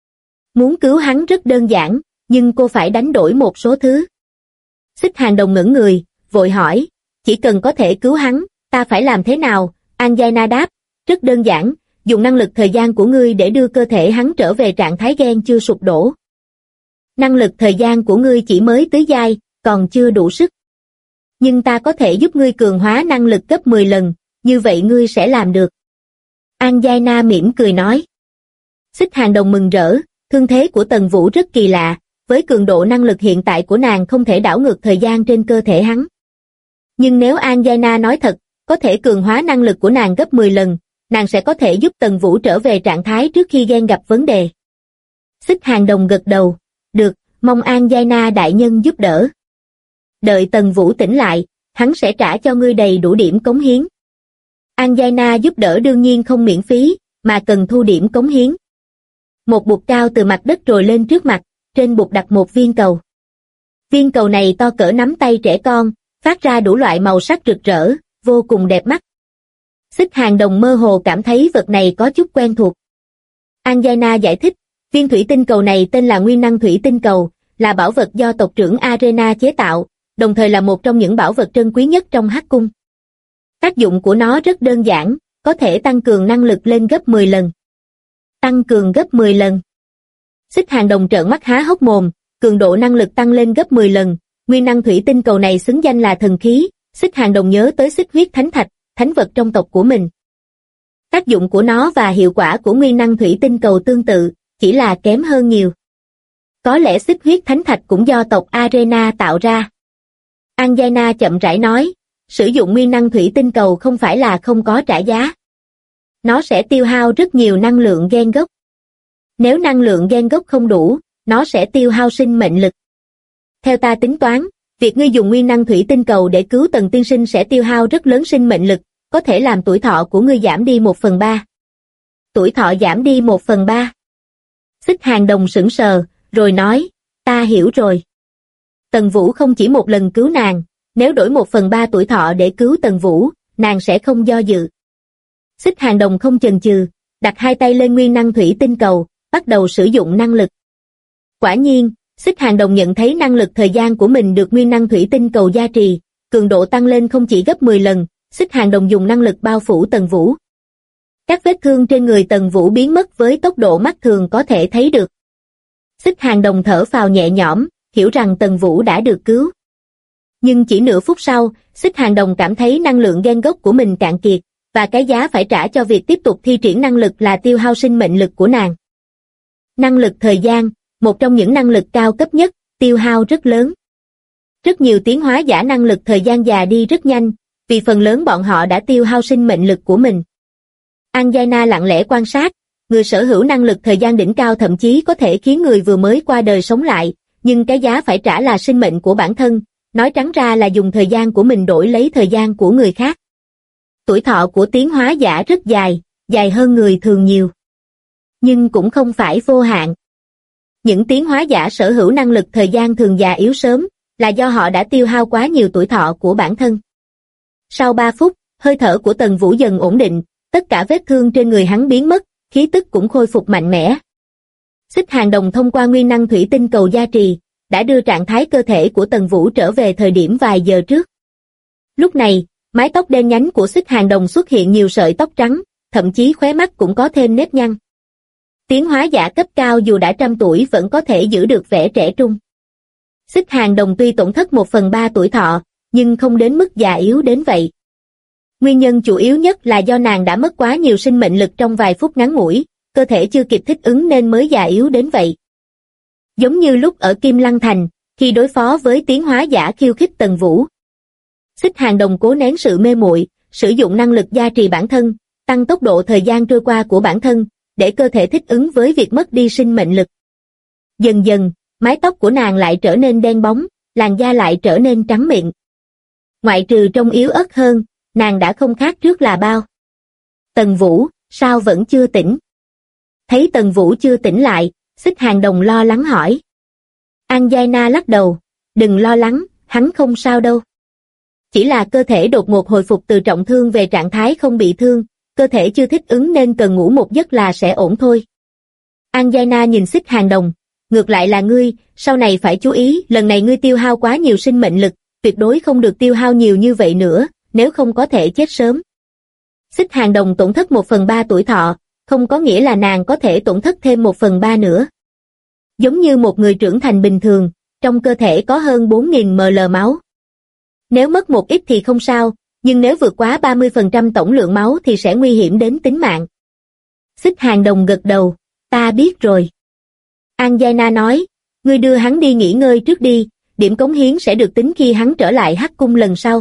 Muốn cứu hắn rất đơn giản, nhưng cô phải đánh đổi một số thứ. Xích Hàng Đồng ngẩn người, vội hỏi, chỉ cần có thể cứu hắn, ta phải làm thế nào? An Giai Na đáp, rất đơn giản, dùng năng lực thời gian của ngươi để đưa cơ thể hắn trở về trạng thái gen chưa sụp đổ. Năng lực thời gian của ngươi chỉ mới tứ giai, còn chưa đủ sức. Nhưng ta có thể giúp ngươi cường hóa năng lực gấp 10 lần, như vậy ngươi sẽ làm được. An Giai Na mỉm cười nói. Xích Hàng Đồng mừng rỡ, thương thế của Tần Vũ rất kỳ lạ, với cường độ năng lực hiện tại của nàng không thể đảo ngược thời gian trên cơ thể hắn. Nhưng nếu An Giai Na nói thật, có thể cường hóa năng lực của nàng gấp 10 lần, nàng sẽ có thể giúp Tần Vũ trở về trạng thái trước khi gen gặp vấn đề. Xích Hàng Đồng gật đầu, được, mong An Giai Na đại nhân giúp đỡ. Đợi Tần Vũ tỉnh lại, hắn sẽ trả cho ngươi đầy đủ điểm cống hiến. An Giai Na giúp đỡ đương nhiên không miễn phí, mà cần thu điểm cống hiến. Một bụt cao từ mặt đất trồi lên trước mặt, trên bụt đặt một viên cầu. Viên cầu này to cỡ nắm tay trẻ con, phát ra đủ loại màu sắc rực rỡ, vô cùng đẹp mắt. Xích Hàng Đồng mơ hồ cảm thấy vật này có chút quen thuộc. An Giai Na giải thích, viên thủy tinh cầu này tên là Nguyên Năng Thủy Tinh Cầu, là bảo vật do tộc trưởng Arena chế tạo, đồng thời là một trong những bảo vật trân quý nhất trong Hắc Cung. Tác dụng của nó rất đơn giản, có thể tăng cường năng lực lên gấp 10 lần. Tăng cường gấp 10 lần. Xích Hàng Đồng trợn mắt há hốc mồm, cường độ năng lực tăng lên gấp 10 lần, Nguyên Năng Thủy Tinh Cầu này xứng danh là thần khí. Xích Hàng Đồng nhớ tới Xích Huyết Thánh Thạch, thánh vật trong tộc của mình. Tác dụng của nó và hiệu quả của Nguyên Năng Thủy Tinh Cầu tương tự, chỉ là kém hơn nhiều. Có lẽ Xích Huyết Thánh Thạch cũng do tộc Arena tạo ra. An Giai Na chậm rãi nói, sử dụng Nguyên Năng Thủy Tinh Cầu không phải là không có trả giá. Nó sẽ tiêu hao rất nhiều năng lượng gen gốc. Nếu năng lượng gen gốc không đủ, nó sẽ tiêu hao sinh mệnh lực. Theo ta tính toán, việc ngươi dùng nguyên năng thủy tinh cầu để cứu Tần tiên sinh sẽ tiêu hao rất lớn sinh mệnh lực, có thể làm tuổi thọ của ngươi giảm đi 1/3. Tuổi thọ giảm đi 1/3. Xích Hàng Đồng sững sờ, rồi nói, ta hiểu rồi. Tần Vũ không chỉ một lần cứu nàng, nếu đổi 1/3 tuổi thọ để cứu Tần Vũ, nàng sẽ không do dự. Xích Hàng Đồng không chần chừ, đặt hai tay lên nguyên năng thủy tinh cầu, bắt đầu sử dụng năng lực. Quả nhiên, Xích Hàng Đồng nhận thấy năng lực thời gian của mình được nguyên năng thủy tinh cầu gia trì, cường độ tăng lên không chỉ gấp 10 lần, Xích Hàng Đồng dùng năng lực bao phủ Tần Vũ. Các vết thương trên người Tần Vũ biến mất với tốc độ mắt thường có thể thấy được. Xích Hàng Đồng thở phào nhẹ nhõm, hiểu rằng Tần Vũ đã được cứu. Nhưng chỉ nửa phút sau, Xích Hàng Đồng cảm thấy năng lượng gen gốc của mình cạn kiệt, và cái giá phải trả cho việc tiếp tục thi triển năng lực là tiêu hao sinh mệnh lực của nàng. Năng lực thời gian, một trong những năng lực cao cấp nhất, tiêu hao rất lớn. Rất nhiều tiến hóa giả năng lực thời gian già đi rất nhanh, vì phần lớn bọn họ đã tiêu hao sinh mệnh lực của mình. Anjana lặng lẽ quan sát, người sở hữu năng lực thời gian đỉnh cao thậm chí có thể khiến người vừa mới qua đời sống lại, nhưng cái giá phải trả là sinh mệnh của bản thân, nói trắng ra là dùng thời gian của mình đổi lấy thời gian của người khác. Tuổi thọ của tiến hóa giả rất dài, dài hơn người thường nhiều. Nhưng cũng không phải vô hạn. Những tiến hóa giả sở hữu năng lực thời gian thường già yếu sớm, là do họ đã tiêu hao quá nhiều tuổi thọ của bản thân. Sau 3 phút, hơi thở của Tần Vũ dần ổn định, tất cả vết thương trên người hắn biến mất, khí tức cũng khôi phục mạnh mẽ. Xích Hàng Đồng thông qua nguyên năng thủy tinh cầu gia trì, đã đưa trạng thái cơ thể của Tần Vũ trở về thời điểm vài giờ trước. Lúc này, mái tóc đen nhánh của Xích Hàng Đồng xuất hiện nhiều sợi tóc trắng, thậm chí khóe mắt cũng có thêm nếp nhăn. Tiến hóa giả cấp cao dù đã trăm tuổi vẫn có thể giữ được vẻ trẻ trung. Xích Hàng Đồng tuy tổn thất 1/3 tuổi thọ, nhưng không đến mức già yếu đến vậy. Nguyên nhân chủ yếu nhất là do nàng đã mất quá nhiều sinh mệnh lực trong vài phút ngắn ngủi, cơ thể chưa kịp thích ứng nên mới già yếu đến vậy. Giống như lúc ở Kim Lăng Thành, khi đối phó với tiến hóa giả khiêu khích Tần Vũ. Xích Hàng Đồng cố nén sự mê muội, sử dụng năng lực gia trì bản thân, tăng tốc độ thời gian trôi qua của bản thân, để cơ thể thích ứng với việc mất đi sinh mệnh lực. Dần dần, mái tóc của nàng lại trở nên đen bóng, làn da lại trở nên trắng mịn. Ngoại trừ trông yếu ớt hơn, nàng đã không khác trước là bao. Tần Vũ, sao vẫn chưa tỉnh? Thấy Tần Vũ chưa tỉnh lại, Xích Hàng Đồng lo lắng hỏi. Anjana lắc đầu, đừng lo lắng, hắn không sao đâu. Chỉ là cơ thể đột ngột hồi phục từ trọng thương về trạng thái không bị thương, cơ thể chưa thích ứng nên cần ngủ một giấc là sẽ ổn thôi. Anjana nhìn Xích Hàng Đồng, ngược lại là ngươi, sau này phải chú ý, lần này ngươi tiêu hao quá nhiều sinh mệnh lực, tuyệt đối không được tiêu hao nhiều như vậy nữa, nếu không có thể chết sớm. Xích Hàng Đồng tổn thất 1/3 tuổi thọ, không có nghĩa là nàng có thể tổn thất thêm 1/3 nữa. Giống như một người trưởng thành bình thường, trong cơ thể có hơn 4.000 ml máu. Nếu mất một ít thì không sao, nhưng nếu vượt quá 30% tổng lượng máu thì sẽ nguy hiểm đến tính mạng. Xích Hàng Đồng gật đầu, ta biết rồi. Anjana nói, ngươi đưa hắn đi nghỉ ngơi trước đi, điểm cống hiến sẽ được tính khi hắn trở lại Hắc Cung lần sau.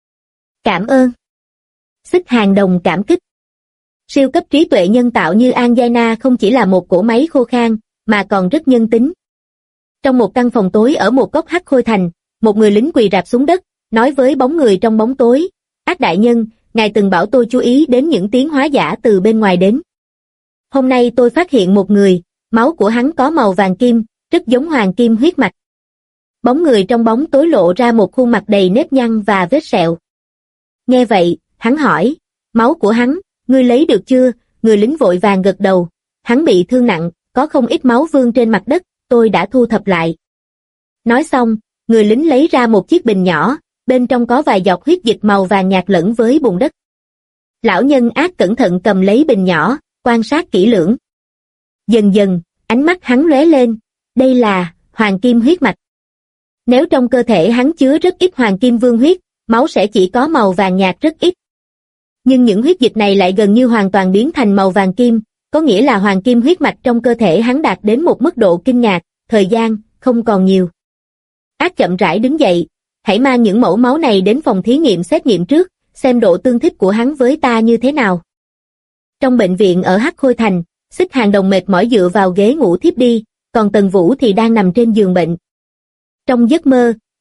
Cảm ơn. Xích Hàng Đồng cảm kích. Siêu cấp trí tuệ nhân tạo như Anjana không chỉ là một cỗ máy khô khan, mà còn rất nhân tính. Trong một căn phòng tối ở một góc Hắc Khôi Thành, một người lính quỳ rạp xuống đất, nói với bóng người trong bóng tối, Ác đại nhân, ngài từng bảo tôi chú ý đến những tiến hóa giả từ bên ngoài đến. Hôm nay tôi phát hiện một người, máu của hắn có màu vàng kim, rất giống hoàng kim huyết mạch. Bóng người trong bóng tối lộ ra một khuôn mặt đầy nếp nhăn và vết sẹo. Nghe vậy, hắn hỏi, máu của hắn, ngươi lấy được chưa? Người lính vội vàng gật đầu, hắn bị thương nặng, có không ít máu vương trên mặt đất, tôi đã thu thập lại. Nói xong, người lính lấy ra một chiếc bình nhỏ, bên trong có vài giọt huyết dịch màu vàng nhạt lẫn với bùn đất. Lão nhân ác cẩn thận cầm lấy bình nhỏ, quan sát kỹ lưỡng. Dần dần, ánh mắt hắn lóe lên, đây là hoàng kim huyết mạch. Nếu trong cơ thể hắn chứa rất ít hoàng kim vương huyết, máu sẽ chỉ có màu vàng nhạt rất ít. Nhưng những huyết dịch này lại gần như hoàn toàn biến thành màu vàng kim, có nghĩa là hoàng kim huyết mạch trong cơ thể hắn đạt đến một mức độ kinh ngạc, thời gian không còn nhiều. Ác chậm rãi đứng dậy, hãy mang những mẫu máu này đến phòng thí nghiệm xét nghiệm trước, xem độ tương thích của hắn với ta như thế nào. Trong bệnh viện ở Hắc Khôi Thành, Xích Hàng Đồng mệt mỏi dựa vào ghế ngủ thiếp đi, còn Tần Vũ thì đang nằm trên giường bệnh. Trong giấc mơ,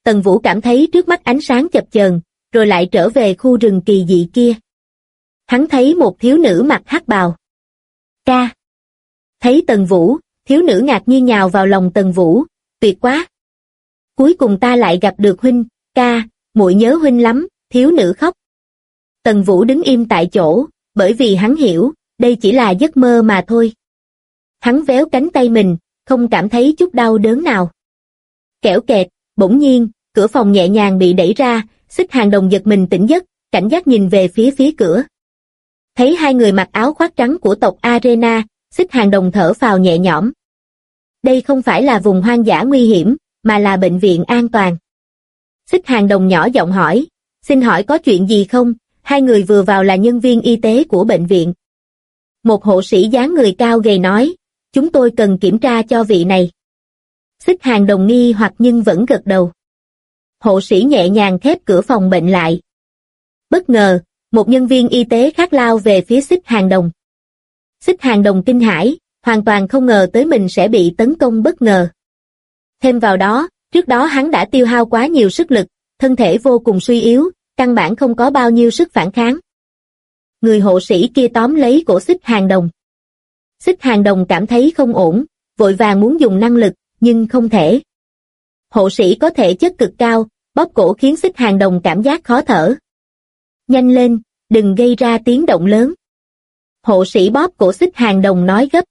Tần Vũ cảm thấy trước mắt ánh sáng chập chờn, rồi lại trở về khu rừng kỳ dị kia. Hắn thấy một thiếu nữ mặc hắc bào. Ca. Thấy Tần Vũ, thiếu nữ ngạc nhiên nhào vào lòng Tần Vũ, tuyệt quá. Cuối cùng ta lại gặp được huynh, ca, muội nhớ huynh lắm, thiếu nữ khóc. Tần Vũ đứng im tại chỗ, bởi vì hắn hiểu, đây chỉ là giấc mơ mà thôi. Hắn véo cánh tay mình, không cảm thấy chút đau đớn nào. Kẽo kẹt, bỗng nhiên, cửa phòng nhẹ nhàng bị đẩy ra, Xích Hàng Đồng giật mình tỉnh giấc, cảnh giác nhìn về phía cửa. Thấy hai người mặc áo khoác trắng của tộc Arena, Xích Hàng Đồng thở phào nhẹ nhõm. Đây không phải là vùng hoang dã nguy hiểm, mà là bệnh viện an toàn. Xích Hàng Đồng nhỏ giọng hỏi, xin hỏi có chuyện gì không? Hai người vừa vào là nhân viên y tế của bệnh viện. Một hộ sĩ dáng người cao gầy nói, chúng tôi cần kiểm tra cho vị này. Xích Hàng Đồng nghi hoặc nhưng vẫn gật đầu. Hộ sĩ nhẹ nhàng khép cửa phòng bệnh lại. Bất ngờ, một nhân viên y tế khác lao về phía Xích Hàng Đồng. Xích Hàng Đồng kinh hãi, hoàn toàn không ngờ tới mình sẽ bị tấn công bất ngờ. Thêm vào đó, trước đó hắn đã tiêu hao quá nhiều sức lực, thân thể vô cùng suy yếu, căn bản không có bao nhiêu sức phản kháng. Người hộ sĩ kia tóm lấy cổ Xích Hàng Đồng. Xích Hàng Đồng cảm thấy không ổn, vội vàng muốn dùng năng lực, nhưng không thể. Hộ sĩ có thể chất cực cao, bóp cổ khiến Xích Hàng Đồng cảm giác khó thở. Nhanh lên, đừng gây ra tiếng động lớn. Hộ sĩ bóp cổ Xích Hàng Đồng nói gấp.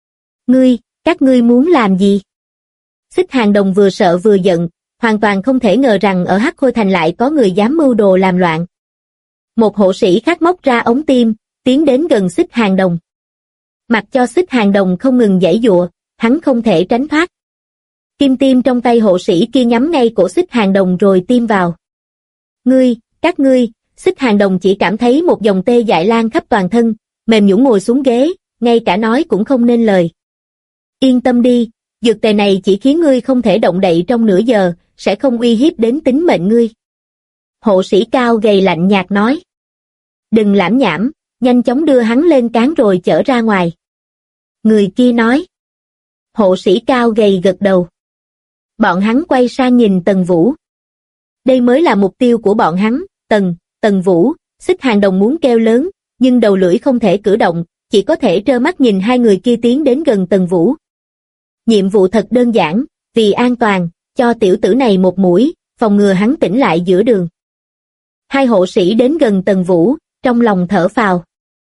Các ngươi muốn làm gì? Xích Hàng Đồng vừa sợ vừa giận, hoàn toàn không thể ngờ rằng ở Hắc Khôi Thành lại có người dám mưu đồ làm loạn. Một hộ sĩ khác móc ra ống tim, tiến đến gần Xích Hàng Đồng. Mặc cho Xích Hàng Đồng không ngừng giãy giụa, hắn không thể tránh thoát. Kim tiêm trong tay hộ sĩ kia nhắm ngay cổ Xích Hàng Đồng rồi tiêm vào. Các ngươi, Xích Hàng Đồng chỉ cảm thấy một dòng tê dại lan khắp toàn thân, mềm nhũn ngồi xuống ghế, ngay cả nói cũng không nên lời. Yên tâm đi, dược tề này chỉ khiến ngươi không thể động đậy trong nửa giờ, sẽ không uy hiếp đến tính mệnh ngươi. Hộ sĩ cao gầy lạnh nhạt nói. Đừng lảm nhảm, nhanh chóng đưa hắn lên cáng rồi chở ra ngoài. Người kia nói. Hộ sĩ cao gầy gật đầu. Bọn hắn quay sang nhìn Tần Vũ. Đây mới là mục tiêu của bọn hắn, Tần Vũ. Xích Hàng Đồng muốn kêu lớn, nhưng đầu lưỡi không thể cử động, chỉ có thể trơ mắt nhìn hai người kia tiến đến gần Tần Vũ. Nhiệm vụ thật đơn giản, vì an toàn, cho tiểu tử này một mũi, phòng ngừa hắn tỉnh lại giữa đường. Hai hộ sĩ đến gần Tần Vũ, trong lòng thở phào.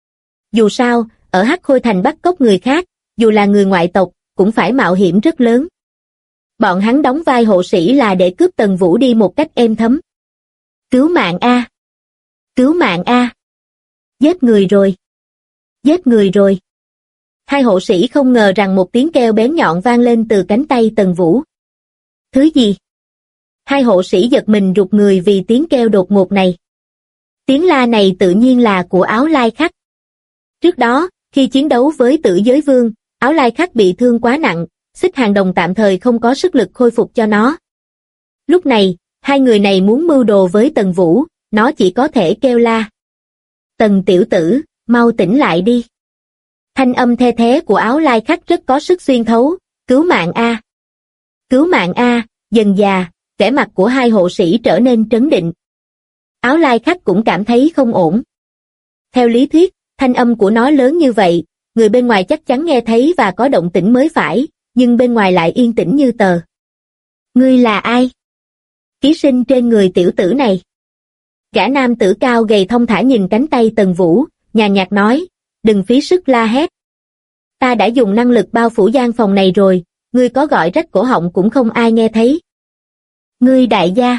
Dù sao, ở Hắc Khôi Thành bắt cóc người khác, dù là người ngoại tộc, cũng phải mạo hiểm rất lớn. Bọn hắn đóng vai hộ sĩ là để cướp Tần Vũ đi một cách êm thấm. Cứu mạng a! Cứu mạng a! Giết người rồi! Giết người rồi! Hai hộ sĩ không ngờ rằng một tiếng kêu bén nhọn vang lên từ cánh tay Tần Vũ. Thứ gì? Hai hộ sĩ giật mình rụt người vì tiếng kêu đột ngột này. Tiếng la này tự nhiên là của Áo Lai Khắc. Trước đó, khi chiến đấu với Tử Giới Vương, Áo Lai Khắc bị thương quá nặng, Xích Hàng Đồng tạm thời không có sức lực khôi phục cho nó. Lúc này, hai người này muốn mưu đồ với Tần Vũ, nó chỉ có thể kêu la. Tần tiểu tử, mau tỉnh lại đi. Thanh âm the thé của Áo Lai Khắc rất có sức xuyên thấu, cứu mạng a! Cứu mạng a! Dần dà, vẻ mặt của hai hộ sĩ trở nên trấn định. Áo Lai Khắc cũng cảm thấy không ổn. Theo lý thuyết, thanh âm của nó lớn như vậy, người bên ngoài chắc chắn nghe thấy và có động tĩnh mới phải, nhưng bên ngoài lại yên tĩnh như tờ. Ngươi là ai? Ký sinh trên người tiểu tử này. Gã nam tử cao gầy thong thả nhìn cánh tay Tần Vũ, nhàn nhạt nói, đừng phí sức la hét. Ta đã dùng năng lực bao phủ gian phòng này rồi, ngươi có gọi rách cổ họng cũng không ai nghe thấy. Ngươi đại gia.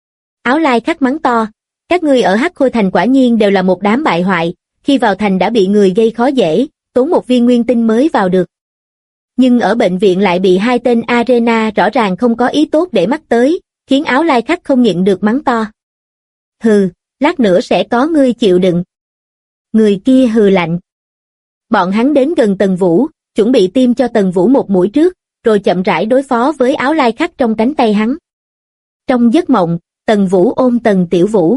Áo Lai Khắc mắng to, các ngươi ở Hắc Khôi Thành quả nhiên đều là một đám bại hoại, khi vào thành đã bị người gây khó dễ, tốn một viên nguyên tinh mới vào được. Nhưng ở bệnh viện lại bị hai tên Arena rõ ràng không có ý tốt để mắc tới, khiến Áo Lai Khắc không nhịn được mắng to. Hừ, lát nữa sẽ có ngươi chịu đựng. Người kia hừ lạnh. Bọn hắn đến gần Tần Vũ, chuẩn bị tiêm cho Tần Vũ một mũi trước, rồi chậm rãi đối phó với Áo Lai Khắc trong cánh tay hắn. Trong giấc mộng, Tần Vũ ôm Tần Tiểu Vũ.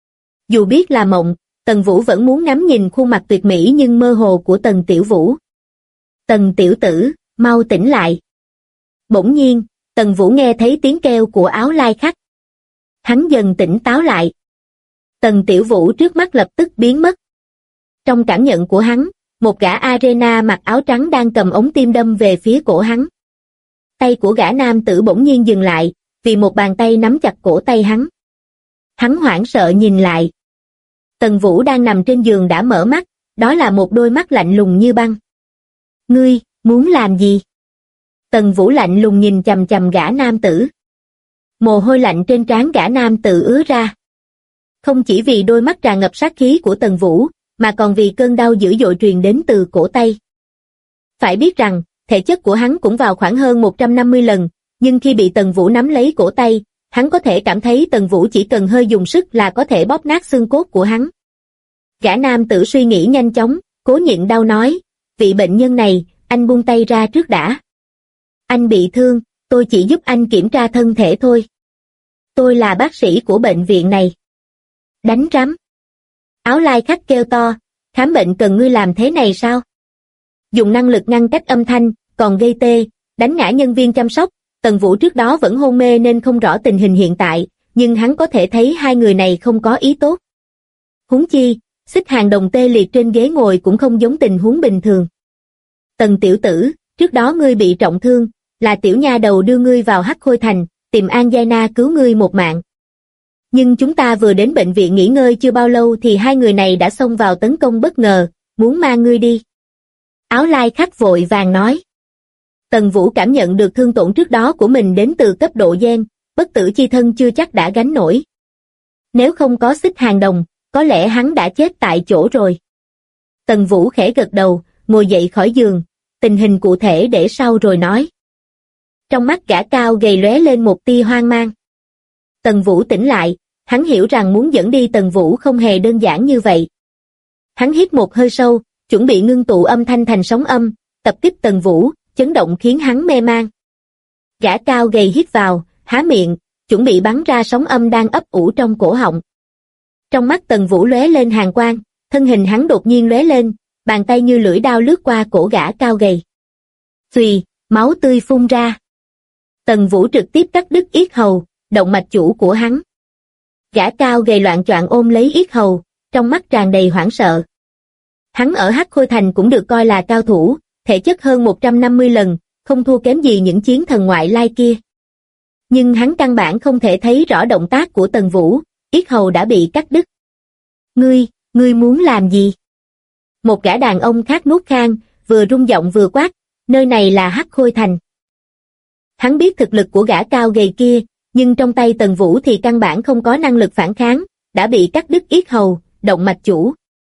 Dù biết là mộng, Tần Vũ vẫn muốn ngắm nhìn khuôn mặt tuyệt mỹ nhưng mơ hồ của Tần Tiểu Vũ. Tần tiểu tử, mau tỉnh lại. Bỗng nhiên, Tần Vũ nghe thấy tiếng kêu của Áo Lai Khắc. Hắn dần tỉnh táo lại. Tần Tiểu Vũ trước mắt lập tức biến mất. Trong cảm nhận của hắn, một gã Arena mặc áo trắng đang cầm ống tim đâm về phía cổ hắn. Tay của gã nam tử bỗng nhiên dừng lại, vì một bàn tay nắm chặt cổ tay hắn. Hắn hoảng sợ nhìn lại. Tần Vũ đang nằm trên giường đã mở mắt, đó là một đôi mắt lạnh lùng như băng. Ngươi, muốn làm gì? Tần Vũ lạnh lùng nhìn chằm chằm gã nam tử. Mồ hôi lạnh trên trán gã nam tử ứa ra. Không chỉ vì đôi mắt tràn ngập sát khí của Tần Vũ, mà còn vì cơn đau dữ dội truyền đến từ cổ tay. Phải biết rằng, thể chất của hắn cũng vào khoảng hơn 150 lần, nhưng khi bị Tần Vũ nắm lấy cổ tay, hắn có thể cảm thấy Tần Vũ chỉ cần hơi dùng sức là có thể bóp nát xương cốt của hắn. Gã nam tử suy nghĩ nhanh chóng, cố nhịn đau nói, vị bệnh nhân này, anh buông tay ra trước đã. Anh bị thương, tôi chỉ giúp anh kiểm tra thân thể thôi. Tôi là bác sĩ của bệnh viện này. Đánh rắm. Áo lai khách kêu to, khám bệnh cần ngươi làm thế này sao? Dùng năng lực ngăn cách âm thanh, còn gây tê, đánh ngã nhân viên chăm sóc. Tần Vũ trước đó vẫn hôn mê nên không rõ tình hình hiện tại, nhưng hắn có thể thấy hai người này không có ý tốt. Huống chi, Xích Hàng Đồng tê liệt trên ghế ngồi cũng không giống tình huống bình thường. Tần tiểu tử, trước đó ngươi bị trọng thương, là tiểu nha đầu đưa ngươi vào Hắc Khôi Thành, tìm Anjana cứu ngươi một mạng. Nhưng chúng ta vừa đến bệnh viện nghỉ ngơi chưa bao lâu thì hai người này đã xông vào tấn công bất ngờ, muốn mang ngươi đi. Áo lai khách vội vàng nói. Tần Vũ cảm nhận được thương tổn trước đó của mình đến từ cấp độ gen, bất tử chi thân chưa chắc đã gánh nổi. Nếu không có Xích Hàng Đồng, có lẽ hắn đã chết tại chỗ rồi. Tần Vũ khẽ gật đầu, ngồi dậy khỏi giường, tình hình cụ thể để sau rồi nói. Trong mắt gã cao gầy lóe lên một tia hoang mang. Tần Vũ tỉnh lại, hắn hiểu rằng muốn dẫn đi Tần Vũ không hề đơn giản như vậy. Hắn hít một hơi sâu, chuẩn bị ngưng tụ âm thanh thành sóng âm, tập kích Tần Vũ, chấn động khiến hắn mê man. Gã cao gầy hít vào, há miệng, chuẩn bị bắn ra sóng âm đang ấp ủ trong cổ họng. Trong mắt Tần Vũ lóe lên hàn quang, thân hình hắn đột nhiên lóe lên, bàn tay như lưỡi đao lướt qua cổ gã cao gầy. Xùy, máu tươi phun ra. Tần Vũ trực tiếp cắt đứt yết hầu, động mạch chủ của hắn. Gã cao gầy loạng choạng ôm lấy yết hầu, trong mắt tràn đầy hoảng sợ. Hắn ở Hắc Khôi Thành cũng được coi là cao thủ, thể chất hơn 150 lần, không thua kém gì những chiến thần ngoại lai kia. Nhưng hắn căn bản không thể thấy rõ động tác của Tần Vũ, yết hầu đã bị cắt đứt. Ngươi muốn làm gì? Một gã đàn ông khác nuốt khan, vừa rung giọng vừa quát, nơi này là Hắc Khôi Thành. Hắn biết thực lực của gã cao gầy kia, nhưng trong tay Tần Vũ thì căn bản không có năng lực phản kháng, đã bị cắt đứt yết hầu, động mạch chủ.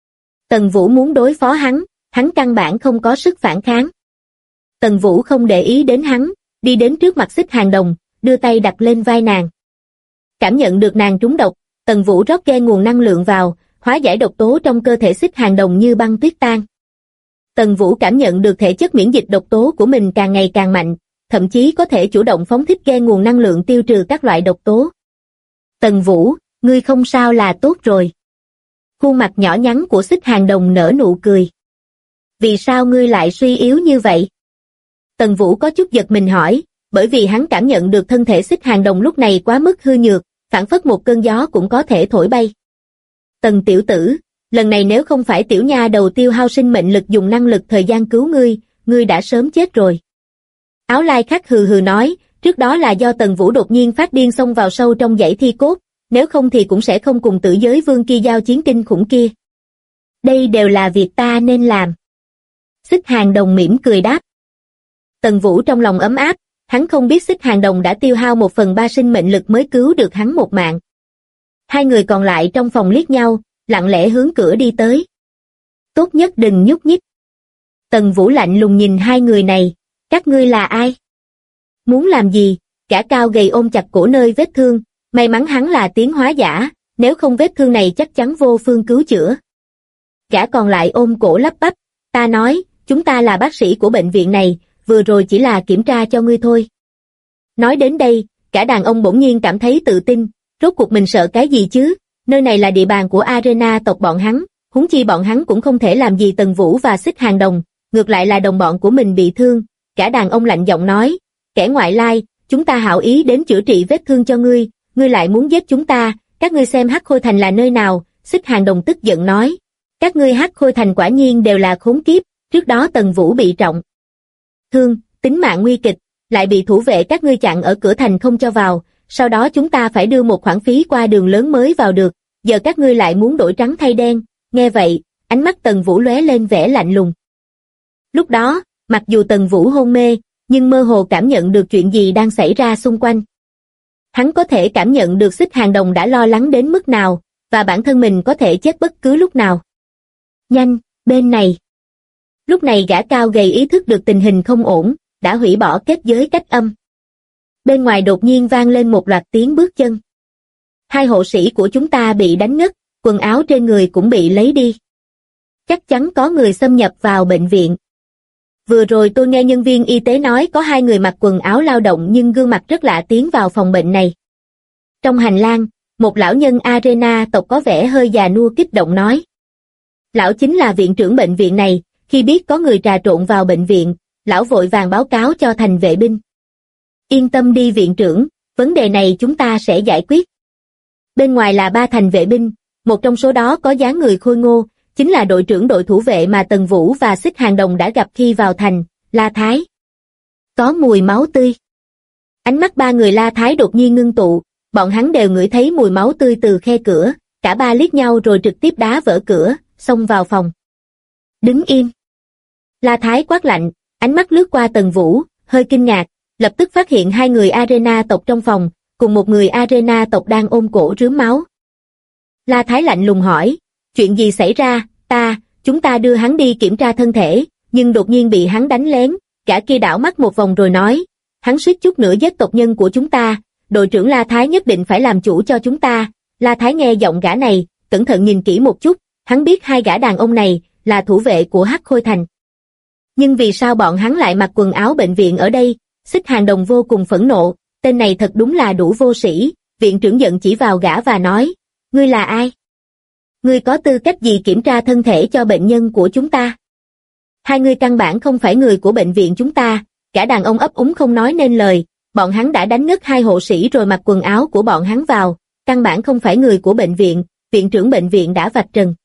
Tần Vũ muốn đối phó hắn căn bản không có sức phản kháng. Tần Vũ không để ý đến hắn, đi đến trước mặt Xích Hàng Đồng, đưa tay đặt lên vai nàng. Cảm nhận được nàng trúng độc, Tần Vũ rót gen nguồn năng lượng vào, hóa giải độc tố trong cơ thể Xích Hàng Đồng như băng tuyết tan. Tần Vũ cảm nhận được thể chất miễn dịch độc tố của mình càng ngày càng mạnh, thậm chí có thể chủ động phóng thích gen nguồn năng lượng tiêu trừ các loại độc tố. Tần Vũ, ngươi không sao là tốt rồi. Khuôn mặt nhỏ nhắn của Xích Hàng Đồng nở nụ cười. Vì sao ngươi lại suy yếu như vậy? Tần Vũ có chút giật mình hỏi, bởi vì hắn cảm nhận được thân thể Xích Hàng Đồng lúc này quá mức hư nhược, phảng phất một cơn gió cũng có thể thổi bay. Tần tiểu tử, lần này nếu không phải tiểu nha đầu tiêu hao sinh mệnh lực dùng năng lực thời gian cứu ngươi đã sớm chết rồi. Áo lai khách hừ hừ nói, trước đó là do Tần Vũ đột nhiên phát điên xông vào sâu trong dãy thi cốt, nếu không thì cũng sẽ không cùng tử giới vương kia giao chiến kinh khủng kia. Đây đều là việc ta nên làm. Xích Hàng Đồng mỉm cười đáp. Tần Vũ trong lòng ấm áp, hắn không biết Xích Hàng Đồng đã tiêu hao 1/3 sinh mệnh lực mới cứu được hắn một mạng. Hai người còn lại trong phòng liếc nhau, lặng lẽ hướng cửa đi tới. Tốt nhất đừng nhúc nhích. Tần Vũ lạnh lùng nhìn hai người này, các ngươi là ai? Muốn làm gì? Gã cao gầy ôm chặt cổ nơi vết thương, may mắn hắn là tiến hóa giả, nếu không vết thương này chắc chắn vô phương cứu chữa. Gã còn lại ôm cổ lắp bắp, ta nói, chúng ta là bác sĩ của bệnh viện này, vừa rồi chỉ là kiểm tra cho ngươi thôi. Nói đến đây, cả đàn ông bỗng nhiên cảm thấy tự tin, rốt cuộc mình sợ cái gì chứ, nơi này là địa bàn của Arena tộc bọn hắn, huống chi bọn hắn cũng không thể làm gì Tần Vũ và Xích Hàng Đồng, ngược lại là đồng bọn của mình bị thương. Cả đàn ông lạnh giọng nói, kẻ ngoại lai, chúng ta hảo ý đến chữa trị vết thương cho ngươi, ngươi lại muốn giết chúng ta, các ngươi xem Hắc Khôi Thành là nơi nào, Xích Hàng Đồng tức giận nói. Các ngươi Hắc Khôi Thành quả nhiên đều là khốn kiếp, trước đó Tần Vũ bị trọng thương, tính mạng nguy kịch, lại bị thủ vệ các ngươi chặn ở cửa thành không cho vào, sau đó chúng ta phải đưa một khoản phí qua đường lớn mới vào được, giờ các ngươi lại muốn đổi trắng thay đen, nghe vậy, ánh mắt Tần Vũ lóe lên vẻ lạnh lùng. Lúc đó, mặc dù Tần Vũ hôn mê, nhưng mơ hồ cảm nhận được chuyện gì đang xảy ra xung quanh. Hắn có thể cảm nhận được Xích Hàng Đồng đã lo lắng đến mức nào, và bản thân mình có thể chết bất cứ lúc nào. Nhanh, bên này. Lúc này gã cao gầy ý thức được tình hình không ổn, đã hủy bỏ kết giới cách âm. Bên ngoài đột nhiên vang lên một loạt tiếng bước chân. Hai hộ sĩ của chúng ta bị đánh ngất, quần áo trên người cũng bị lấy đi. Chắc chắn có người xâm nhập vào bệnh viện. Vừa rồi tôi nghe nhân viên y tế nói có hai người mặc quần áo lao động nhưng gương mặt rất lạ tiến vào phòng bệnh này. Trong hành lang, một lão nhân Arena tộc có vẻ hơi già nua kích động nói. Lão chính là viện trưởng bệnh viện này, khi biết có người trà trộn vào bệnh viện, lão vội vàng báo cáo cho thành vệ binh. Yên tâm đi viện trưởng, vấn đề này chúng ta sẽ giải quyết. Bên ngoài là 3 thành vệ binh, một trong số đó có dáng người khôi ngô, chính là đội trưởng đội thủ vệ mà Tần Vũ và Xích Hàng Đồng đã gặp khi vào thành, La Thái. Có mùi máu tươi. Ánh mắt 3 người La Thái đột nhiên ngưng tụ, bọn hắn đều ngửi thấy mùi máu tươi từ khe cửa, cả 3 liếc nhau rồi trực tiếp đá vỡ cửa, xông vào phòng. Đứng im. La Thái quát lạnh, ánh mắt lướt qua Tần Vũ, hơi kinh ngạc, lập tức phát hiện 2 người Arena tộc trong phòng, cùng một người Arena tộc đang ôm cổ rướm máu. La Thái lạnh lùng hỏi, chuyện gì xảy ra, chúng ta đưa hắn đi kiểm tra thân thể, nhưng đột nhiên bị hắn đánh lén, gã kia đảo mắt một vòng rồi nói, hắn suýt chút nữa giết tộc nhân của chúng ta, đội trưởng La Thái nhất định phải làm chủ cho chúng ta. La Thái nghe giọng gã này, cẩn thận nhìn kỹ một chút, hắn biết 2 gã đàn ông này là thủ vệ của Hắc Khôi Thành. Nhưng vì sao bọn hắn lại mặc quần áo bệnh viện ở đây? Xích Hàng Đồng vô cùng phẫn nộ, tên này thật đúng là đủ vô sĩ, viện trưởng giận chỉ vào gã và nói, ngươi là ai? Ngươi có tư cách gì kiểm tra thân thể cho bệnh nhân của chúng ta? 2 người căn bản không phải người của bệnh viện chúng ta, cả đàn ông ấp úng không nói nên lời, bọn hắn đã đánh ngất 2 hộ sĩ rồi mặc quần áo của bọn hắn vào, căn bản không phải người của bệnh viện, viện trưởng bệnh viện đã vạch trần.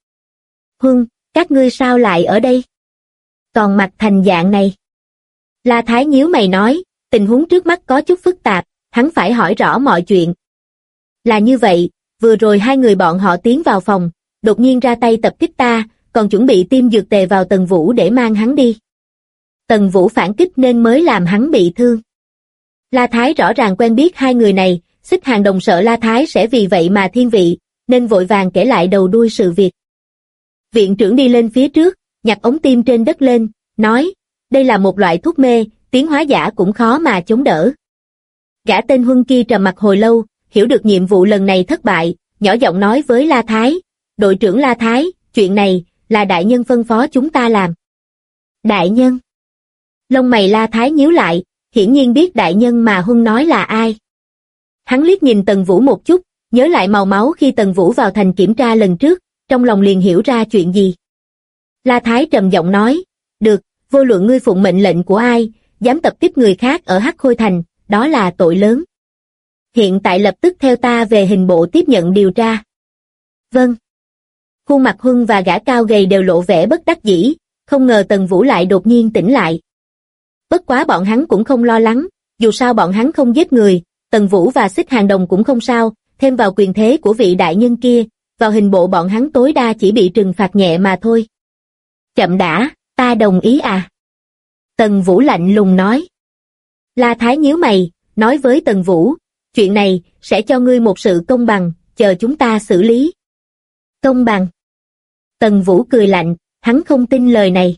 Các ngươi sao lại ở đây? Còn mặc thành dạng này. La Thái nhíu mày nói, tình huống trước mắt có chút phức tạp, hắn phải hỏi rõ mọi chuyện. Là như vậy, vừa rồi 2 người bọn họ tiến vào phòng, đột nhiên ra tay tập kích ta, còn chuẩn bị tiêm dược tề vào Tần Vũ để mang hắn đi. Tần Vũ phản kích nên mới làm hắn bị thương. La Thái rõ ràng quen biết 2 người này, Xích Hàng Đồng sợ La Thái sẽ vì vậy mà thiên vị, nên vội vàng kể lại đầu đuôi sự việc. Viện trưởng đi lên phía trước, nhặt ống tim trên đất lên, nói, đây là một loại thuốc mê, tiến hóa giả cũng khó mà chống đỡ. Gã tên Huân kia trầm mặc hồi lâu, hiểu được nhiệm vụ lần này thất bại, nhỏ giọng nói với La Thái, đội trưởng La Thái, chuyện này, là đại nhân phân phó chúng ta làm. Đại nhân? Lông mày La Thái nhíu lại, hiển nhiên biết đại nhân mà Huân nói là ai. Hắn liếc nhìn Tần Vũ một chút, nhớ lại màu máu khi Tần Vũ vào thành kiểm tra lần trước, trong lòng liền hiểu ra chuyện gì. La Thái trầm giọng nói, được, vô luận ngươi phụng mệnh lệnh của ai, dám tập kích người khác ở Hắc Khôi Thành, đó là tội lớn. Hiện tại lập tức theo ta về hình bộ tiếp nhận điều tra. Vâng. Khuôn mặt Huân và gã cao gầy đều lộ vẻ bất đắc dĩ, không ngờ Tần Vũ lại đột nhiên tỉnh lại. Bất quá bọn hắn cũng không lo lắng, dù sao bọn hắn không giết người, Tần Vũ và Xích Hàng Đồng cũng không sao, thêm vào quyền thế của vị đại nhân kia, vào hình bộ bọn hắn tối đa chỉ bị trừng phạt nhẹ mà thôi. Chậm đã, ta đồng ý à? Tần Vũ lạnh lùng nói. La Thái nhíu mày, nói với Tần Vũ, chuyện này sẽ cho ngươi một sự công bằng, chờ chúng ta xử lý. Công bằng? Tần Vũ cười lạnh, hắn không tin lời này.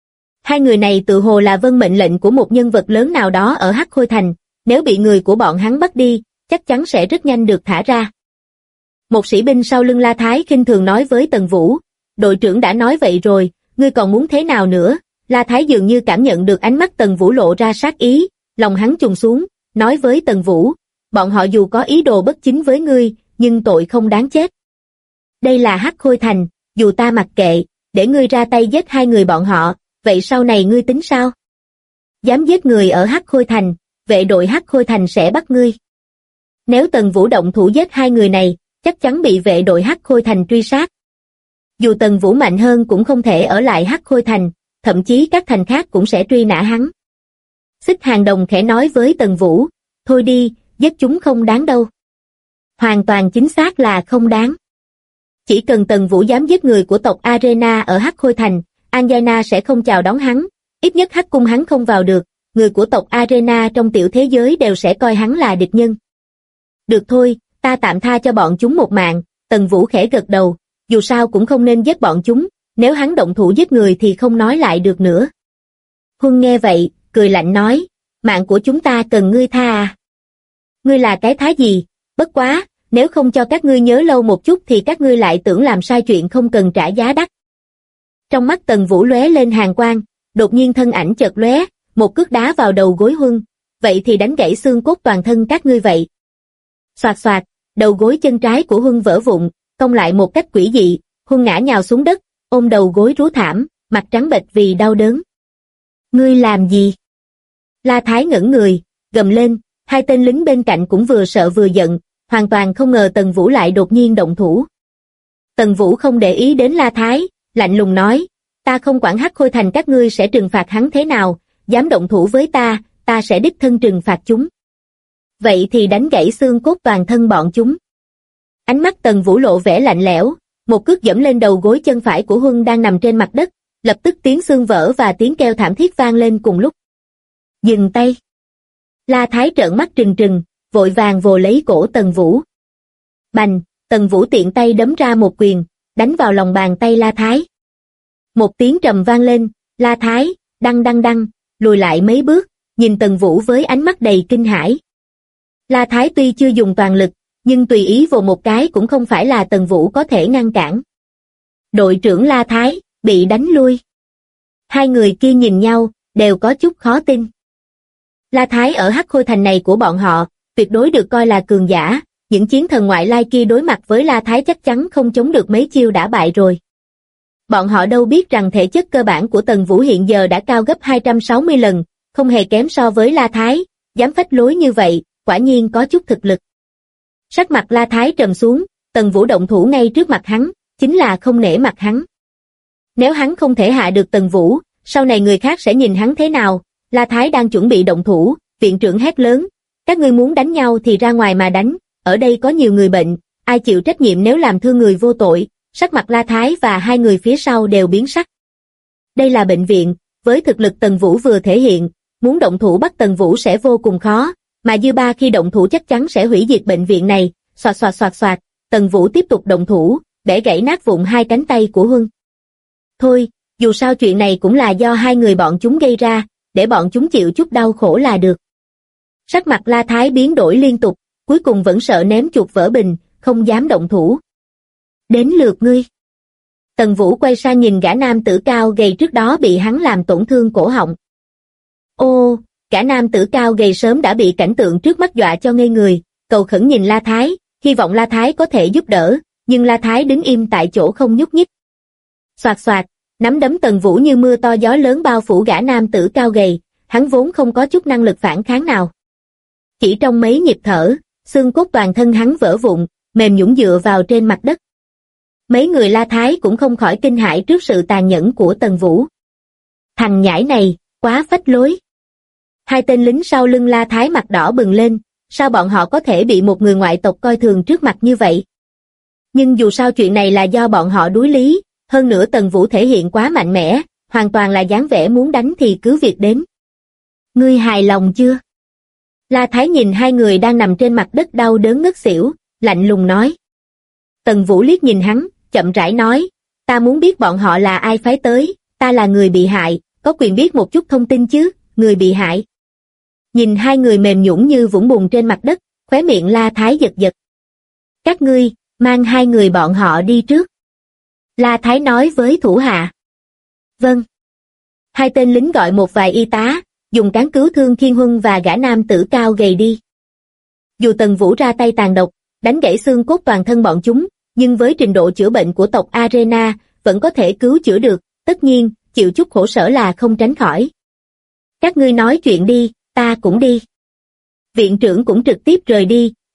2 người này tự hồ là vâng mệnh lệnh của một nhân vật lớn nào đó ở Hắc Khôi Thành, nếu bị người của bọn hắn bắt đi, chắc chắn sẽ rất nhanh được thả ra. Một sĩ binh sau lưng La Thái khinh thường nói với Tần Vũ, đội trưởng đã nói vậy rồi, ngươi còn muốn thế nào nữa? La Thái dường như cảm nhận được ánh mắt Tần Vũ lộ ra sát ý, lòng hắn trùng xuống, nói với Tần Vũ, bọn họ dù có ý đồ bất chính với ngươi, nhưng tội không đáng chết. Đây là Hắc Khôi Thành, dù ta mặc kệ, để ngươi ra tay giết 2 người bọn họ, vậy sau này ngươi tính sao? Dám giết người ở Hắc Khôi Thành, vệ đội Hắc Khôi Thành sẽ bắt ngươi. Nếu Tần Vũ động thủ giết hai người này, chắc chắn bị vệ đội Hắc Khôi Thành truy sát. Dù Tần Vũ mạnh hơn cũng không thể ở lại Hắc Khôi Thành, thậm chí các thành khác cũng sẽ truy nã hắn. Xích Hàng Đồng khẽ nói với Tần Vũ, thôi đi, giết chúng không đáng đâu. Hoàn toàn chính xác là không đáng. Chỉ cần Tần Vũ dám giết người của tộc Arena ở Hắc Khôi Thành, Anjana sẽ không chào đón hắn, ít nhất Hắc Cung hắn không vào được, người của tộc Arena trong tiểu thế giới đều sẽ coi hắn là địch nhân. Được thôi, ta tạm tha cho bọn chúng một mạng, Tần Vũ khẽ gật đầu, dù sao cũng không nên giết bọn chúng, nếu hắn động thủ giết người thì không nói lại được nữa. Huân nghe vậy, cười lạnh nói, mạng của chúng ta cần ngươi tha à? Ngươi là cái thá gì, bất quá, nếu không cho các ngươi nhớ lâu một chút thì các ngươi lại tưởng làm sai chuyện không cần trả giá đắt. Trong mắt Tần Vũ lóe lên hàn quang, đột nhiên thân ảnh chợt lóe, một cước đá vào đầu gối Huân, vậy thì đánh gãy xương cốt toàn thân các ngươi vậy. Xoạt xoạt, đầu gối chân trái của Huân vỡ vụn, cong lại một cách quỷ dị, Huân ngã nhào xuống đất, ôm đầu gối rú thảm, mặt trắng bệch vì đau đớn. Ngươi làm gì? La Thái ngẩn người, gầm lên, hai tên lính bên cạnh cũng vừa sợ vừa giận, hoàn toàn không ngờ Tần Vũ lại đột nhiên động thủ. Tần Vũ không để ý đến La Thái, lạnh lùng nói, ta không quản Hắc Khôi Thành các ngươi sẽ trừng phạt hắn thế nào, dám động thủ với ta sẽ đích thân trừng phạt chúng. Vậy thì đánh gãy xương cốt toàn thân bọn chúng. Ánh mắt Tần Vũ lộ vẻ lạnh lẽo, một cước giẫm lên đầu gối chân phải của Huân đang nằm trên mặt đất, lập tức tiếng xương vỡ và tiếng kêu thảm thiết vang lên cùng lúc. Dừng tay. La Thái trợn mắt trừng trừng, vội vàng vồ lấy cổ Tần Vũ. Bành, Tần Vũ tiện tay đấm ra một quyền, đánh vào lòng bàn tay La Thái. Một tiếng trầm vang lên, La Thái, đăng, lùi lại mấy bước, nhìn Tần Vũ với ánh mắt đầy kinh hãi. La Thái tuy chưa dùng toàn lực, nhưng tùy ý vồ một cái cũng không phải là Tần Vũ có thể ngăn cản. Đội trưởng La Thái, bị đánh lui. Hai người kia nhìn nhau, đều có chút khó tin. La Thái ở Hắc Khôi Thành này của bọn họ, tuyệt đối được coi là cường giả, những chiến thần ngoại lai kia đối mặt với La Thái chắc chắn không chống được mấy chiêu đã bại rồi. Bọn họ đâu biết rằng thể chất cơ bản của Tần Vũ hiện giờ đã cao gấp 260 lần, không hề kém so với La Thái, dám phách lối như vậy, quả nhiên có chút thực lực. Sắc mặt La Thái trầm xuống, Tần Vũ động thủ ngay trước mặt hắn, chính là không nể mặt hắn. Nếu hắn không thể hạ được Tần Vũ, sau này người khác sẽ nhìn hắn thế nào? La Thái đang chuẩn bị động thủ, viện trưởng hét lớn, các ngươi muốn đánh nhau thì ra ngoài mà đánh, ở đây có nhiều người bệnh, ai chịu trách nhiệm nếu làm thương người vô tội? Sắc mặt La Thái và hai người phía sau đều biến sắc. Đây là bệnh viện, với thực lực Tần Vũ vừa thể hiện, muốn động thủ bắt Tần Vũ sẽ vô cùng khó, mà Dư Ba khi động thủ chắc chắn sẽ hủy diệt bệnh viện này. Xoạt, Tần Vũ tiếp tục động thủ, bẻ gãy nát vụn hai cánh tay của Huân. Thôi, dù sao chuyện này cũng là do hai người bọn chúng gây ra, để bọn chúng chịu chút đau khổ là được. Sắc mặt La Thái biến đổi liên tục, cuối cùng vẫn sợ ném chuột vỡ bình, không dám động thủ. Đến lượt ngươi. Tần Vũ quay sang nhìn gã nam tử cao gầy trước đó bị hắn làm tổn thương cổ họng. Ô, gã nam tử cao gầy sớm đã bị cảnh tượng trước mắt dọa cho ngây người, cầu khẩn nhìn La Thái, hy vọng La Thái có thể giúp đỡ, nhưng La Thái đứng im tại chỗ không nhúc nhích. Xoạt, nắm đấm Tần Vũ như mưa to gió lớn bao phủ gã nam tử cao gầy, hắn vốn không có chút năng lực phản kháng nào. Chỉ trong mấy nhịp thở, xương cốt toàn thân hắn vỡ vụn, mềm nhũn dựa vào trên mặt đất. Mấy người La Thái cũng không khỏi kinh hãi trước sự tàn nhẫn của Tần Vũ. Thằng nhãi này, quá phách lối. Hai tên lính sau lưng La Thái mặt đỏ bừng lên, sao bọn họ có thể bị một người ngoại tộc coi thường trước mặt như vậy? Nhưng dù sao chuyện này là do bọn họ đuối lý, hơn nữa Tần Vũ thể hiện quá mạnh mẽ, hoàn toàn là dáng vẻ muốn đánh thì cứ việc đến. Ngươi hài lòng chưa? La Thái nhìn hai người đang nằm trên mặt đất đau đớn ngất xỉu, lạnh lùng nói. Tần Vũ liếc nhìn hắn, chậm rãi nói, ta muốn biết bọn họ là ai phái tới, ta là người bị hại, có quyền biết một chút thông tin chứ, người bị hại. Nhìn hai người mềm nhũn như vũng bùn trên mặt đất, khóe miệng La Thái giật giật. Các ngươi, mang hai người bọn họ đi trước. La Thái nói với thủ hạ. Vâng. Hai tên lính gọi một vài y tá, dùng cán cứu thương Thiên Huân và gã nam tử cao gầy đi. Dù Tần Vũ ra tay tàn độc, đánh gãy xương cốt toàn thân bọn chúng, nhưng với trình độ chữa bệnh của tộc Arena, vẫn có thể cứu chữa được, tất nhiên, chịu chút khổ sở là không tránh khỏi. Các ngươi nói chuyện đi, ta cũng đi. Viện trưởng cũng trực tiếp rời đi,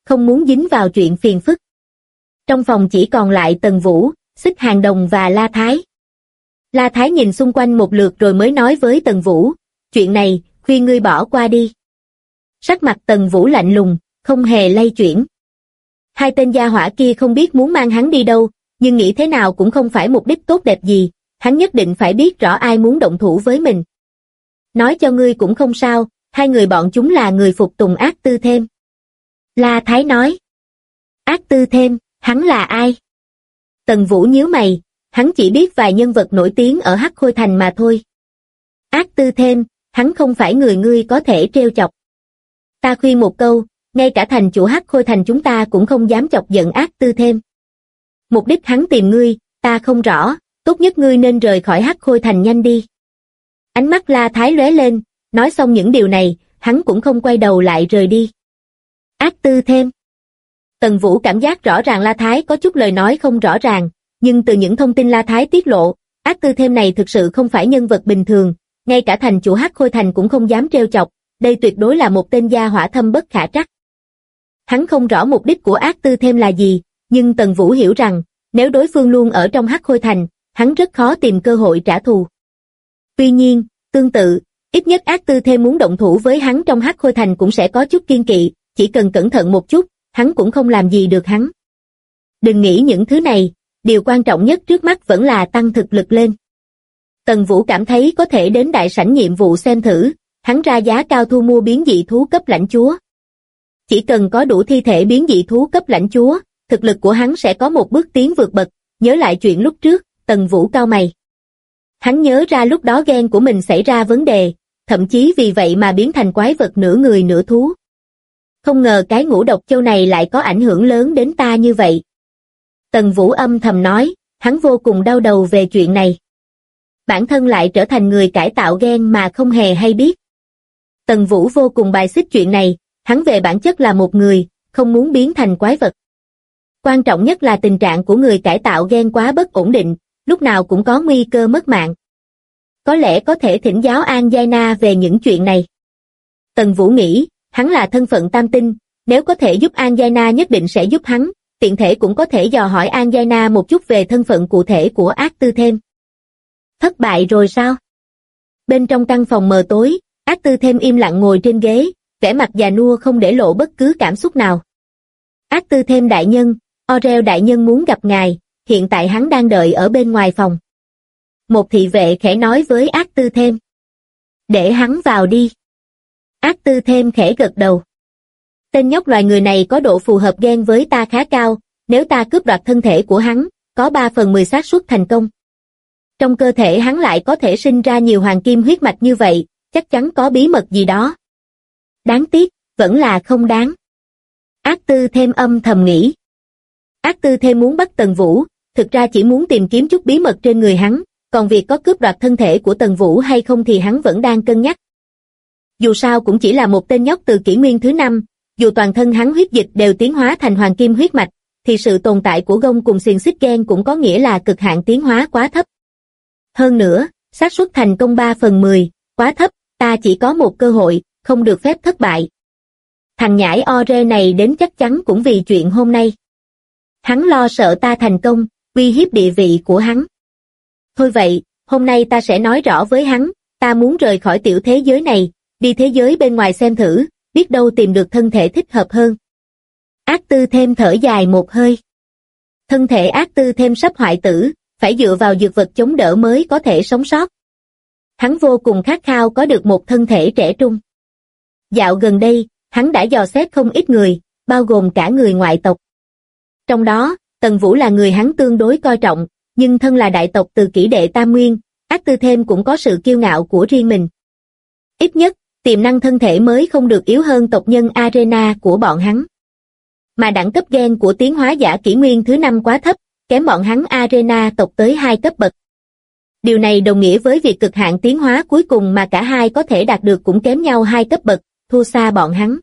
không muốn dính vào chuyện phiền phức. Trong phòng chỉ còn lại Tần Vũ, Xích Hàng Đồng và La Thái. La Thái nhìn xung quanh một lượt rồi mới nói với Tần Vũ, chuyện này, khuyên ngươi bỏ qua đi. Sắc mặt Tần Vũ lạnh lùng, không hề lay chuyển. Hai tên gia hỏa kia không biết muốn mang hắn đi đâu, nhưng nghĩ thế nào cũng không phải mục đích tốt đẹp gì, hắn nhất định phải biết rõ ai muốn động thủ với mình. Nói cho ngươi cũng không sao, hai người bọn chúng là người phục tùng Ác Tư Thêm. La Thái nói. Ác Tư Thêm, hắn là ai? Tần Vũ nhíu mày, hắn chỉ biết vài nhân vật nổi tiếng ở Hắc Khôi Thành mà thôi. Ác Tư Thêm, hắn không phải người ngươi có thể trêu chọc. Ta khuyên một câu, ngay cả thành chủ Hắc Khôi Thành chúng ta cũng không dám chọc giận Ác Tư Thêm. Mục đích hắn tìm ngươi, ta không rõ, tốt nhất ngươi nên rời khỏi Hắc Khôi Thành nhanh đi. Ánh mắt La Thái lóe lên, nói xong những điều này, hắn cũng không quay đầu lại rời đi. Ác Tư Thêm. Tần Vũ cảm giác rõ ràng La Thái có chút lời nói không rõ ràng, nhưng từ những thông tin La Thái tiết lộ, Ác Tư Thêm này thực sự không phải nhân vật bình thường, ngay cả thành chủ Hắc Khôi Thành cũng không dám trêu chọc, đây tuyệt đối là một tên gia hỏa thâm bất khả trắc. Hắn không rõ mục đích của Ác Tư Thêm là gì, nhưng Tần Vũ hiểu rằng, nếu đối phương luôn ở trong Hắc Khôi Thành, hắn rất khó tìm cơ hội trả thù. Tuy nhiên, tương tự, ít nhất Ác Tư Thêm muốn động thủ với hắn trong Hắc Khôi Thành cũng sẽ có chút kiên kỵ, chỉ cần cẩn thận một chút, hắn cũng không làm gì được hắn. Đừng nghĩ những thứ này, điều quan trọng nhất trước mắt vẫn là tăng thực lực lên. Tần Vũ cảm thấy có thể đến đại sảnh nhiệm vụ xem thử, hắn ra giá cao thu mua biến dị thú cấp lãnh chúa. Chỉ cần có đủ thi thể biến dị thú cấp lãnh chúa, thực lực của hắn sẽ có một bước tiến vượt bậc. Nhớ lại chuyện lúc trước, Tần Vũ cau mày. Hắn nhớ ra lúc đó gen của mình xảy ra vấn đề, thậm chí vì vậy mà biến thành quái vật nửa người nửa thú. Không ngờ cái ngũ độc châu này lại có ảnh hưởng lớn đến ta như vậy. Tần Vũ âm thầm nói, hắn vô cùng đau đầu về chuyện này. Bản thân lại trở thành người cải tạo gen mà không hề hay biết. Tần Vũ vô cùng bài xích chuyện này, hắn về bản chất là một người, không muốn biến thành quái vật. Quan trọng nhất là tình trạng của người cải tạo gen quá bất ổn định, lúc nào cũng có nguy cơ mất mạng. Có lẽ có thể thỉnh giáo Anjaina về những chuyện này. Tần Vũ nghĩ, hắn là thân phận tam tinh, nếu có thể giúp Anjaina nhất định sẽ giúp hắn, tiện thể cũng có thể dò hỏi Anjaina một chút về thân phận cụ thể của Ác Tư Thêm. Thất bại rồi sao? Bên trong căn phòng mờ tối, Ác Tư Thêm im lặng ngồi trên ghế, vẻ mặt già nua không để lộ bất cứ cảm xúc nào. Ác Tư Thêm đại nhân, Orel đại nhân muốn gặp ngài, hiện tại hắn đang đợi ở bên ngoài phòng. Một thị vệ khẽ nói với Ác Tư Thêm. Để hắn vào đi. Ác Tư Thêm khẽ gật đầu. Tên nhóc loài người này có độ phù hợp gen với ta khá cao, nếu ta cướp đoạt thân thể của hắn, có 3/10 xác suất thành công. Trong cơ thể hắn lại có thể sinh ra nhiều hoàng kim huyết mạch như vậy, chắc chắn có bí mật gì đó. Đáng tiếc, vẫn là không đáng. Ác Tư Thêm âm thầm nghĩ. Ác Tư Thêm muốn bắt Tần Vũ, thực ra chỉ muốn tìm kiếm chút bí mật trên người hắn, còn việc có cướp đoạt thân thể của Tần Vũ hay không thì hắn vẫn đang cân nhắc. Dù sao cũng chỉ là một tên nhóc từ kỷ nguyên thứ 5, dù toàn thân hắn huyết dịch đều tiến hóa thành hoàng kim huyết mạch, thì sự tồn tại của gông cùng xiềng xích gen cũng có nghĩa là cực hạn tiến hóa quá thấp. Hơn nữa, xác suất thành công 3/10, quá thấp, ta chỉ có một cơ hội, không được phép thất bại. Thằng nhãi Orel này đến chắc chắn cũng vì chuyện hôm nay. Hắn lo sợ ta thành công, uy hiếp địa vị của hắn. Thôi vậy, hôm nay ta sẽ nói rõ với hắn, ta muốn rời khỏi tiểu thế giới này, đi thế giới bên ngoài xem thử, biết đâu tìm được thân thể thích hợp hơn. Ác Tư Thêm thở dài một hơi. Thân thể Ác Tư Thêm sắp hoại tử, phải dựa vào dược vật chống đỡ mới có thể sống sót. Hắn vô cùng khát khao có được một thân thể trẻ trung. Dạo gần đây, hắn đã dò xét không ít người, bao gồm cả người ngoại tộc. Trong đó, Tần Vũ là người hắn tương đối coi trọng, nhưng thân là đại tộc từ kỷ đệ Tam Nguyên, Ác Tư Thêm cũng có sự kiêu ngạo của riêng mình. Ít nhất, tiềm năng thân thể mới không được yếu hơn tộc nhân Arena của bọn hắn. Mà đẳng cấp gen của tiến hóa giả kỷ nguyên thứ 5 quá thấp, kém bọn hắn Arena tộc tới 2 cấp bậc. Điều này đồng nghĩa với việc cực hạn tiến hóa cuối cùng mà cả hai có thể đạt được cũng kém nhau 2 cấp bậc, thua xa bọn hắn.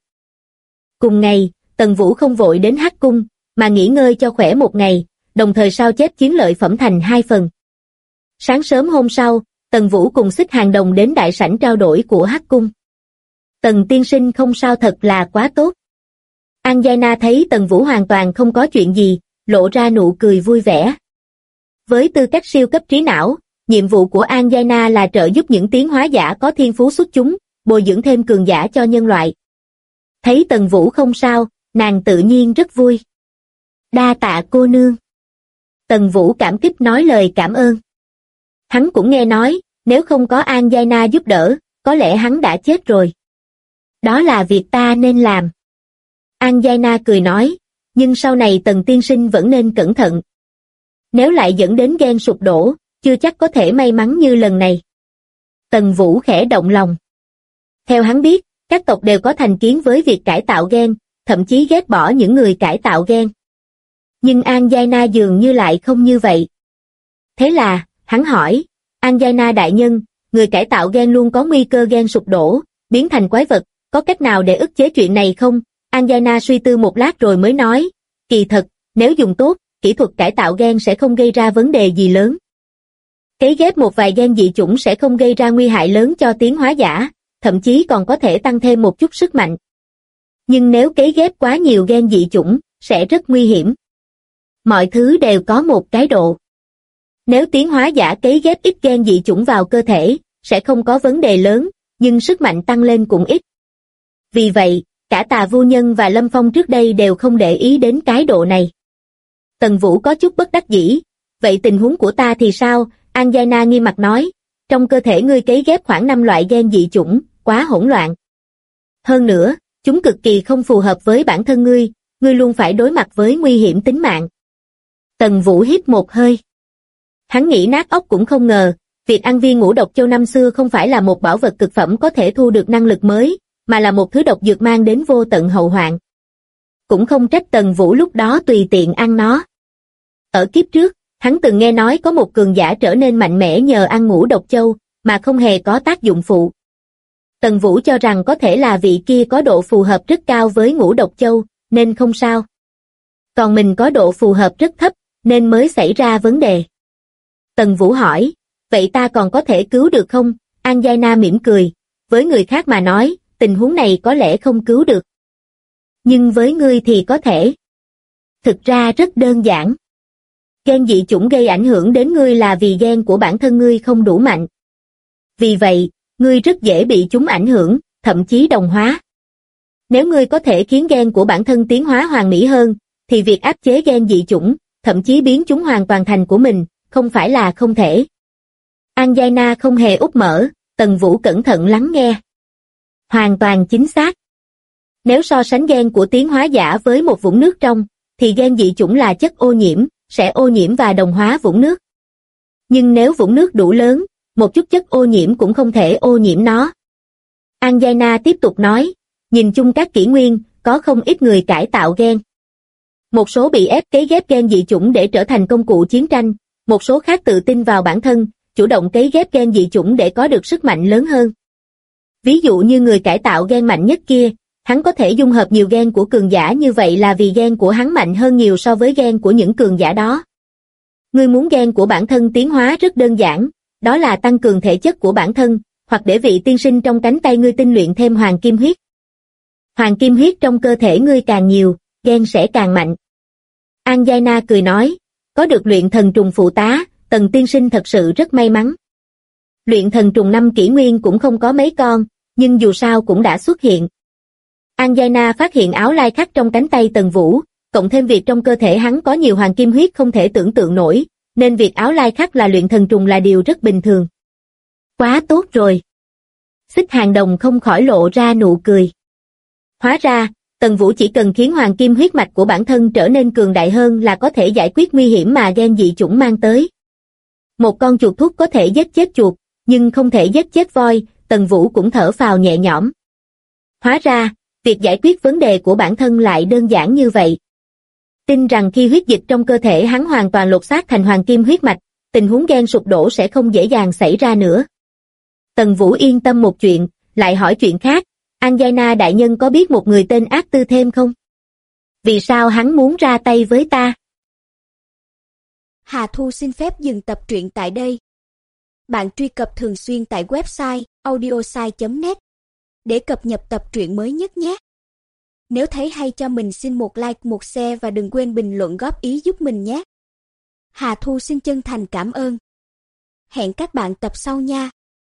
Cùng ngày, Tần Vũ không vội đến Hắc Cung, mà nghỉ ngơi cho khỏe một ngày, đồng thời sao chép chiến lợi phẩm thành 2 phần. Sáng sớm hôm sau, Tần Vũ cùng Xích Hàng Đồng đến đại sảnh trao đổi của Hắc Cung. Tần tiên sinh không sao thật là quá tốt. Anjana thấy Tần Vũ hoàn toàn không có chuyện gì, lộ ra nụ cười vui vẻ. Với tư cách siêu cấp trí não, nhiệm vụ của Anjana là trợ giúp những tiến hóa giả có thiên phú xuất chúng, bồi dưỡng thêm cường giả cho nhân loại. Thấy Tần Vũ không sao, nàng tự nhiên rất vui. Đa tạ cô nương. Tần Vũ cảm kích nói lời cảm ơn. Hắn cũng nghe nói, nếu không có Anjana giúp đỡ, có lẽ hắn đã chết rồi. Đó là việc ta nên làm. Anjana cười nói, nhưng sau này Tần tiên sinh vẫn nên cẩn thận. Nếu lại dẫn đến gen sụp đổ, chưa chắc có thể may mắn như lần này. Tần Vũ khẽ động lòng. Theo hắn biết, các tộc đều có thành kiến với việc cải tạo gen, thậm chí ghét bỏ những người cải tạo gen. Nhưng Anjana dường như lại không như vậy. Thế là, hắn hỏi, Anjana đại nhân, người cải tạo gen luôn có nguy cơ gen sụp đổ, biến thành quái vật, có cách nào để ức chế chuyện này không? Anjana suy tư một lát rồi mới nói, kỳ thật, nếu dùng tốt, kỹ thuật cải tạo gen sẽ không gây ra vấn đề gì lớn. Cấy ghép một vài gen dị chủng sẽ không gây ra nguy hại lớn cho tiến hóa giả, thậm chí còn có thể tăng thêm một chút sức mạnh. Nhưng nếu cấy ghép quá nhiều gen dị chủng, sẽ rất nguy hiểm. Mọi thứ đều có một cái độ. Nếu tiến hóa giả cấy ghép ít gen dị chủng vào cơ thể, sẽ không có vấn đề lớn, nhưng sức mạnh tăng lên cũng ít. Vì vậy, cả Tà Vô Nhân và Lâm Phong trước đây đều không để ý đến cái độ này. Tần Vũ có chút bất đắc dĩ, vậy tình huống của ta thì sao? Anjana nghiêm mặt nói, trong cơ thể ngươi cấy ghép khoảng 5 loại gen dị chủng, quá hỗn loạn. Hơn nữa, chúng cực kỳ không phù hợp với bản thân ngươi luôn phải đối mặt với nguy hiểm tính mạng. Tần Vũ hít một hơi. Hắn nghĩ nát óc cũng không ngờ, việc ăn viên ngũ độc châu năm xưa không phải là một bảo vật cực phẩm có thể thu được năng lực mới, mà là một thứ độc dược mang đến vô tận hậu hoạn. Cũng không trách Tần Vũ lúc đó tùy tiện ăn nó. Ở kiếp trước, hắn từng nghe nói có một cường giả trở nên mạnh mẽ nhờ ăn ngũ độc châu, mà không hề có tác dụng phụ. Tần Vũ cho rằng có thể là vị kia có độ phù hợp rất cao với ngũ độc châu, nên không sao. Còn mình có độ phù hợp rất thấp, nên mới xảy ra vấn đề. Tần Vũ hỏi, vậy ta còn có thể cứu được không? Anjana mỉm cười, với người khác mà nói, tình huống này có lẽ không cứu được. Nhưng với ngươi thì có thể. Thực ra rất đơn giản. Gen dị chủng gây ảnh hưởng đến ngươi là vì gen của bản thân ngươi không đủ mạnh. Vì vậy, ngươi rất dễ bị chúng ảnh hưởng, thậm chí đồng hóa. Nếu ngươi có thể khiến gen của bản thân tiến hóa hoàn mỹ hơn, thì việc áp chế gen dị chủng, thậm chí biến chúng hoàn toàn thành của mình, không phải là không thể. Anjana không hề úp mở, Tần Vũ cẩn thận lắng nghe. Hoàn toàn chính xác. Nếu so sánh gen của tiến hóa giả với một vũng nước trong, thì gen dị chủng là chất ô nhiễm, sẽ ô nhiễm và đồng hóa vũng nước. Nhưng nếu vũng nước đủ lớn, một chút chất ô nhiễm cũng không thể ô nhiễm nó. Anjana tiếp tục nói, nhìn chung các kỷ nguyên, có không ít người cải tạo gen. Một số bị ép cấy ghép gen dị chủng để trở thành công cụ chiến tranh, một số khác tự tin vào bản thân, chủ động cấy ghép gen dị chủng để có được sức mạnh lớn hơn. Ví dụ như người cải tạo gen mạnh nhất kia, hắn có thể dung hợp nhiều gen của cường giả như vậy là vì gen của hắn mạnh hơn nhiều so với gen của những cường giả đó. Ngươi muốn gen của bản thân tiến hóa rất đơn giản, đó là tăng cường thể chất của bản thân, hoặc để vị tiên sinh trong cánh tay ngươi tinh luyện thêm hoàng kim huyết. Hoàng kim huyết trong cơ thể ngươi càng nhiều, gen sẽ càng mạnh. Anjana cười nói, có được luyện thần trùng phụ tá, Tần tiên sinh thật sự rất may mắn. Luyện thần trùng 5 kỷ nguyên cũng không có mấy con, nhưng dù sao cũng đã xuất hiện. Anjana phát hiện áo lai khắc trong cánh tay Tần Vũ, cộng thêm việc trong cơ thể hắn có nhiều hoàng kim huyết không thể tưởng tượng nổi, nên việc áo lai khắc là luyện thần trùng là điều rất bình thường. Quá tốt rồi. Xích Hàng Đồng không khỏi lộ ra nụ cười. Hóa ra, Tần Vũ chỉ cần khiến hoàng kim huyết mạch của bản thân trở nên cường đại hơn là có thể giải quyết nguy hiểm mà gen dị chủng mang tới. Một con chuột thuốc có thể giết chết chuột, nhưng không thể giết chết voi, Tần Vũ cũng thở phào nhẹ nhõm. Hóa ra, việc giải quyết vấn đề của bản thân lại đơn giản như vậy. Tin rằng khi huyết dịch trong cơ thể hắn hoàn toàn lột xác thành hoàng kim huyết mạch, tình huống gen sụp đổ sẽ không dễ dàng xảy ra nữa. Tần Vũ yên tâm một chuyện, lại hỏi chuyện khác, Anjana đại nhân có biết một người tên Ác Tư thêm không? Vì sao hắn muốn ra tay với ta? Hà Thu xin phép dừng tập truyện tại đây. Bạn truy cập thường xuyên tại website audiosai.net để cập nhật tập truyện mới nhất nhé. Nếu thấy hay cho mình xin một like, một share và đừng quên bình luận góp ý giúp mình nhé. Hà Thu xin chân thành cảm ơn. Hẹn các bạn tập sau nha.